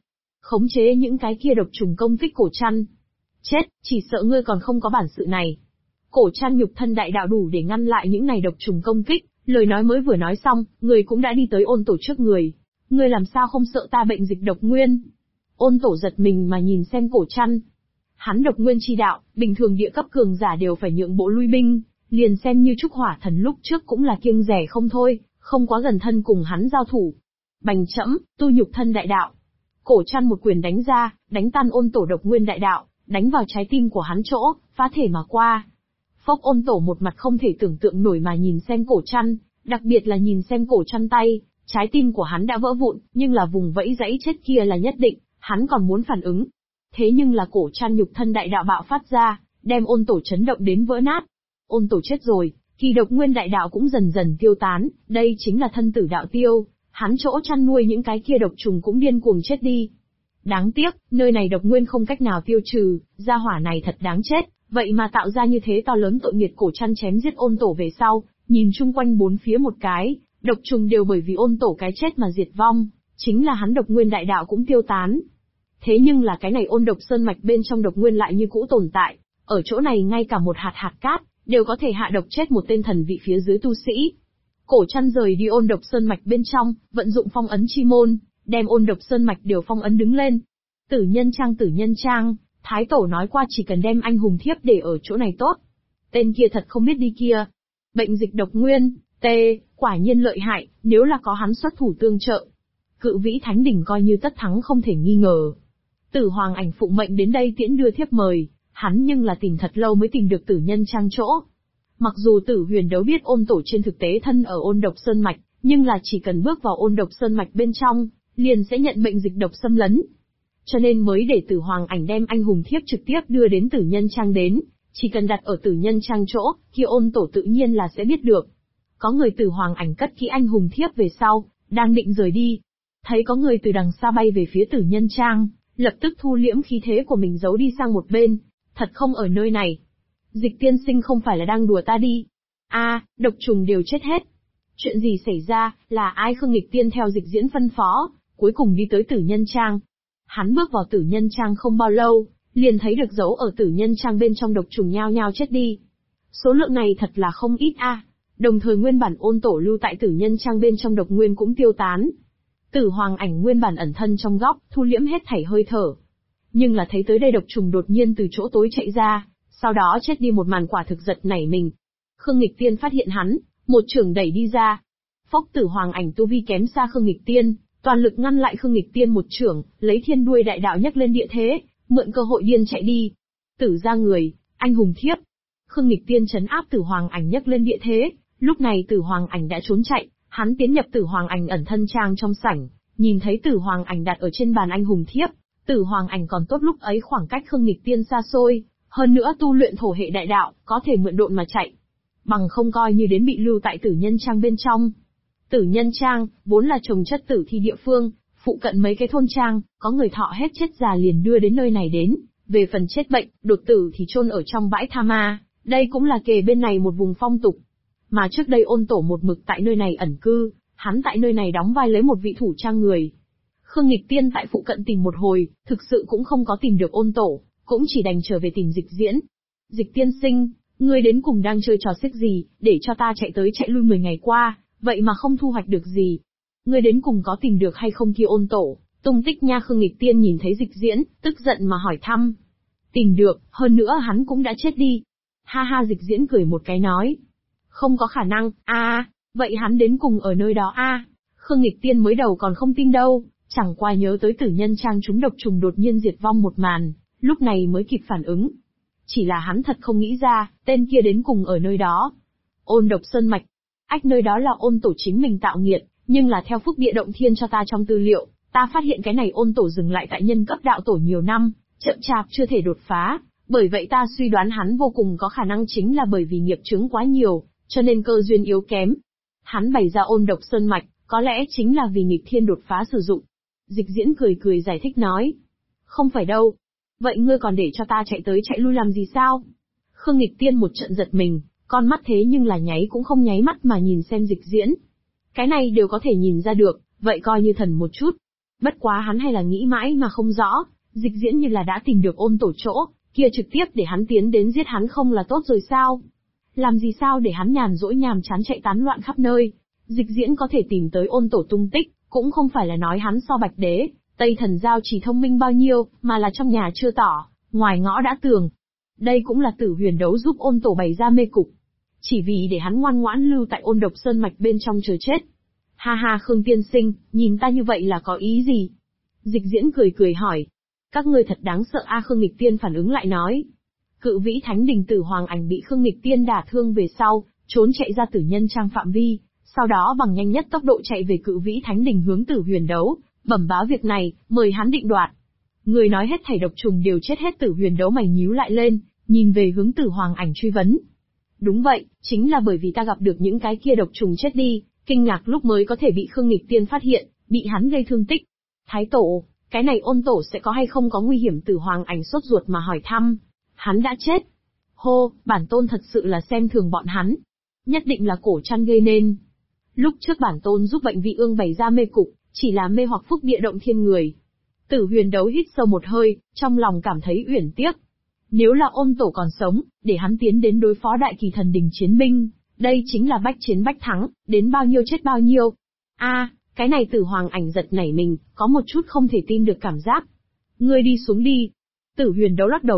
khống chế những cái kia độc trùng công kích Cổ Trăn. Chết, chỉ sợ ngươi còn không có bản sự này. Cổ Trăn nhục thân đại đạo đủ để ngăn lại những này độc trùng công kích, lời nói mới vừa nói xong, người cũng đã đi tới Ôn Tổ trước người. Ngươi làm sao không sợ ta bệnh dịch độc nguyên? Ôn Tổ giật mình mà nhìn xem Cổ Trăn. Hắn độc nguyên chi đạo, bình thường địa cấp cường giả đều phải nhượng bộ lui binh, liền xem như Trúc Hỏa Thần lúc trước cũng là kiêng dè không thôi, không quá gần thân cùng hắn giao thủ. Bành trẫm, tu nhục thân đại đạo. Cổ Trăn một quyền đánh ra, đánh tan Ôn Tổ độc nguyên đại đạo, đánh vào trái tim của hắn chỗ, phá thể mà qua. Phốc. Ôn Tổ một mặt không thể tưởng tượng nổi mà nhìn xem Cổ Trăn, đặc biệt là nhìn xem Cổ Trăn tay, trái tim của hắn đã vỡ vụn, nhưng là vùng vẫy dãy chết kia là nhất định, hắn còn muốn phản ứng. Thế nhưng là Cổ Trăn nhục thân đại đạo bạo phát ra, đem Ôn Tổ chấn động đến vỡ nát. Ôn Tổ chết rồi, kỳ độc nguyên đại đạo cũng dần dần tiêu tán, đây chính là thân tử đạo tiêu, hắn chỗ chăn nuôi những cái kia độc trùng cũng điên cuồng chết đi. Đáng tiếc, nơi này độc nguyên không cách nào tiêu trừ, gia hỏa này thật đáng chết, vậy mà tạo ra như thế to lớn tội nghiệt. Cổ Trăn chém giết Ôn Tổ về sau, nhìn chung quanh bốn phía một cái, độc trùng đều bởi vì Ôn Tổ cái chết mà diệt vong, chính là hắn độc nguyên đại đạo cũng tiêu tán. Thế nhưng là cái này Ôn Độc Sơn mạch bên trong độc nguyên lại như cũ tồn tại, ở chỗ này ngay cả một hạt hạt cát đều có thể hạ độc chết một tên thần vị phía dưới tu sĩ. Cổ Trăn rời đi Ôn Độc Sơn mạch bên trong, vận dụng phong ấn chi môn, đem Ôn Độc Sơn mạch đều phong ấn đứng lên. Tử Nhân Trang, Thái Tổ nói qua chỉ cần đem anh hùng thiếp để ở chỗ này tốt. Tên kia thật không biết đi kia. Bệnh dịch độc nguyên, quả nhiên lợi hại, nếu là có hắn xuất thủ tương trợ. Cự Vĩ Thánh Đỉnh coi như tất thắng không thể nghi ngờ. Tử Hoàng Ảnh phụng mệnh đến đây tiễn đưa thiếp mời, hắn nhưng là tìm thật lâu mới tìm được Tử Nhân Trang chỗ. Mặc dù Tử Huyền Đấu biết Ôn Tổ trên thực tế thân ở Ôn Độc Sơn mạch, nhưng là chỉ cần bước vào Ôn Độc Sơn mạch bên trong, liền sẽ nhận bệnh dịch độc xâm lấn. Cho nên mới để Tử Hoàng Ảnh đem anh hùng thiếp trực tiếp đưa đến Tử Nhân Trang đến, chỉ cần đặt ở Tử Nhân Trang chỗ, kia Ôn Tổ tự nhiên là sẽ biết được. Có người Tử Hoàng Ảnh cất kỹ anh hùng thiếp về sau, đang định rời đi. Thấy có người từ đằng xa bay về phía Tử Nhân Trang, lập tức thu liễm khí thế của mình giấu đi sang một bên, thật không ở nơi này. Dịch tiên sinh không phải là đang đùa ta đi. Độc trùng đều chết hết. Chuyện gì xảy ra, là ai? Khương Nghịch Tiên theo Dịch Diễn phân phó, cuối cùng đi tới Tử Nhân Trang. Hắn bước vào Tử Nhân Trang không bao lâu, liền thấy được dấu ở Tử Nhân Trang bên trong độc trùng nhao nhao chết đi. Số lượng này thật là không ít Đồng thời nguyên bản Ôn Tổ lưu tại Tử Nhân Trang bên trong độc nguyên cũng tiêu tán. Tử Hoàng Ảnh nguyên bản ẩn thân trong góc, thu liễm hết thảy hơi thở. Nhưng là thấy tới đây độc trùng đột nhiên từ chỗ tối chạy ra, sau đó chết đi một màn quả thực giật nảy mình. Khương Nghịch Tiên phát hiện hắn, một chưởng đẩy đi ra. Phốc. Tử Hoàng Ảnh tu vi kém xa Khương Nghịch Tiên, toàn lực ngăn lại Khương Nghịch Tiên một chưởng, lấy thiên đuôi đại đạo nhấc lên địa thế, mượn cơ hội điên chạy đi. Tử ra người, anh hùng thiếp. Khương Nghịch Tiên trấn áp Tử Hoàng Ảnh nhấc lên địa thế, lúc này Tử Hoàng Ảnh đã trốn chạy, hắn tiến nhập Tử Hoàng Ảnh ẩn thân trang trong sảnh, nhìn thấy Tử Hoàng Ảnh đặt ở trên bàn anh hùng thiếp. Tử Hoàng Ảnh còn tốt lúc ấy khoảng cách Khương Nghịch Tiên xa xôi, hơn nữa tu luyện thổ hệ đại đạo, có thể mượn độn mà chạy. Bằng không coi như đến bị lưu tại Tử Nhân Trang bên trong. Tử Nhân Trang, vốn là trồng chất tử thi địa phương, phụ cận mấy cái thôn trang, có người thọ hết chết già liền đưa đến nơi này đến, về phần chết bệnh, đột tử thì chôn ở trong bãi tha ma, đây cũng là kề bên này một vùng phong tục. Mà trước đây Ôn Tổ một mực tại nơi này ẩn cư, hắn tại nơi này đóng vai lấy một vị thủ trang người. Khương Nghịch Tiên tại phụ cận tìm một hồi, thực sự cũng không có tìm được Ôn Tổ, cũng chỉ đành trở về tìm Dịch Diễn. Dịch tiên sinh, ngươi đến cùng đang chơi trò xiếc gì, để cho ta chạy tới chạy lui 10 ngày qua, vậy mà không thu hoạch được gì. Ngươi đến cùng có tìm được hay không kia Ôn Tổ, tung tích nha? Khương Nghịch Tiên nhìn thấy Dịch Diễn, tức giận mà hỏi thăm. Tìm được, hơn nữa hắn cũng đã chết đi. Ha ha. Dịch Diễn cười một cái nói. Không có khả năng. Vậy hắn đến cùng ở nơi đó Khương Nghịch Tiên mới đầu còn không tin đâu, chẳng qua nhớ tới Tử Nhân Trang chúng độc trùng đột nhiên diệt vong một màn, lúc này mới kịp phản ứng. Chỉ là hắn thật không nghĩ ra, tên kia đến cùng ở nơi đó. Ôn Độc Sơn mạch. Nơi đó là Ôn Tổ chính mình tạo nghiệt, nhưng là theo Phúc Địa Động Thiên cho ta trong tư liệu, ta phát hiện cái này Ôn Tổ dừng lại tại nhân cấp đạo tổ nhiều năm, chậm chạp chưa thể đột phá, bởi vậy ta suy đoán hắn vô cùng có khả năng chính là bởi vì nghiệp chướng quá nhiều, cho nên cơ duyên yếu kém. Hắn bày ra Ôn Độc Sơn mạch, có lẽ chính là vì nghịch thiên đột phá sử dụng. Dịch Diễn cười cười giải thích nói. Không phải đâu. Vậy ngươi còn để cho ta chạy tới chạy lui làm gì sao? Khương Nghịch Tiên một trận giật mình, con mắt thế nhưng là nháy cũng không nháy mắt mà nhìn xem Dịch Diễn. Cái này đều có thể nhìn ra được, vậy coi như thần một chút. Bất quá hắn hay là nghĩ mãi mà không rõ, Dịch Diễn như là đã tìm được Ôn Tổ chỗ, kia trực tiếp để hắn tiến đến giết hắn không là tốt rồi sao? Làm gì sao để hắn nhàn rỗi nhàm chán chạy tán loạn khắp nơi? Dịch Diễn có thể tìm tới Ôn Tổ tung tích, cũng không phải là nói hắn so Bạch Đế, Tây Thần Giao chỉ thông minh bao nhiêu, mà là trong nhà chưa tỏ, ngoài ngõ đã tường. Đây cũng là Tử Huyền Đấu giúp Ôn Tổ bày ra mê cục, chỉ vì để hắn ngoan ngoãn lưu tại Ôn Độc Sơn mạch bên trong chờ chết. Ha ha, Khương tiên sinh, nhìn ta như vậy là có ý gì? Dịch Diễn cười cười hỏi. Các ngươi thật đáng sợ a. Khương Nghịch Tiên phản ứng lại nói. Cự Vĩ Thánh Đình Tử Hoàng Ảnh bị Khương Nghịch Tiên đả thương về sau, trốn chạy ra Tử Nhân Trang phạm vi, sau đó bằng nhanh nhất tốc độ chạy về Cự Vĩ Thánh Đình hướng Tử Huyền Đấu, bẩm báo việc này, mời hắn định đoạt. Người nói hết thảy độc trùng đều chết hết. Tử Huyền Đấu mày nhíu lại lên, nhìn về hướng Tử Hoàng Ảnh truy vấn. Đúng vậy, chính là bởi vì ta gặp được những cái kia độc trùng chết đi, kinh ngạc lúc mới có thể bị Khương Nghịch Tiên phát hiện, bị hắn gây thương tích. Thái tổ, cái này Ôn Tổ sẽ có hay không có nguy hiểm? Tử Hoàng Ảnh sốt ruột mà hỏi thăm. Hắn đã chết. Hô, bản tôn thật sự là xem thường bọn hắn. Nhất định là Cổ Trăn gây nên. Lúc trước bản tôn giúp Bệnh Vị Ương bày ra mê cục, chỉ là mê hoặc phúc địa động thiên người. Tử Huyền Đấu hít sâu một hơi, trong lòng cảm thấy uyển tiếc. Nếu là Ôn Tổ còn sống, để hắn tiến đến đối phó Đại Kỳ Thần Đình chiến binh, đây chính là bách chiến bách thắng, đến bao nhiêu chết bao nhiêu. A, cái này Tử Hoàng Ảnh giật nảy mình, có một chút không thể tin được cảm giác. Ngươi đi xuống đi. Tử Huyền Đấu lắc đầu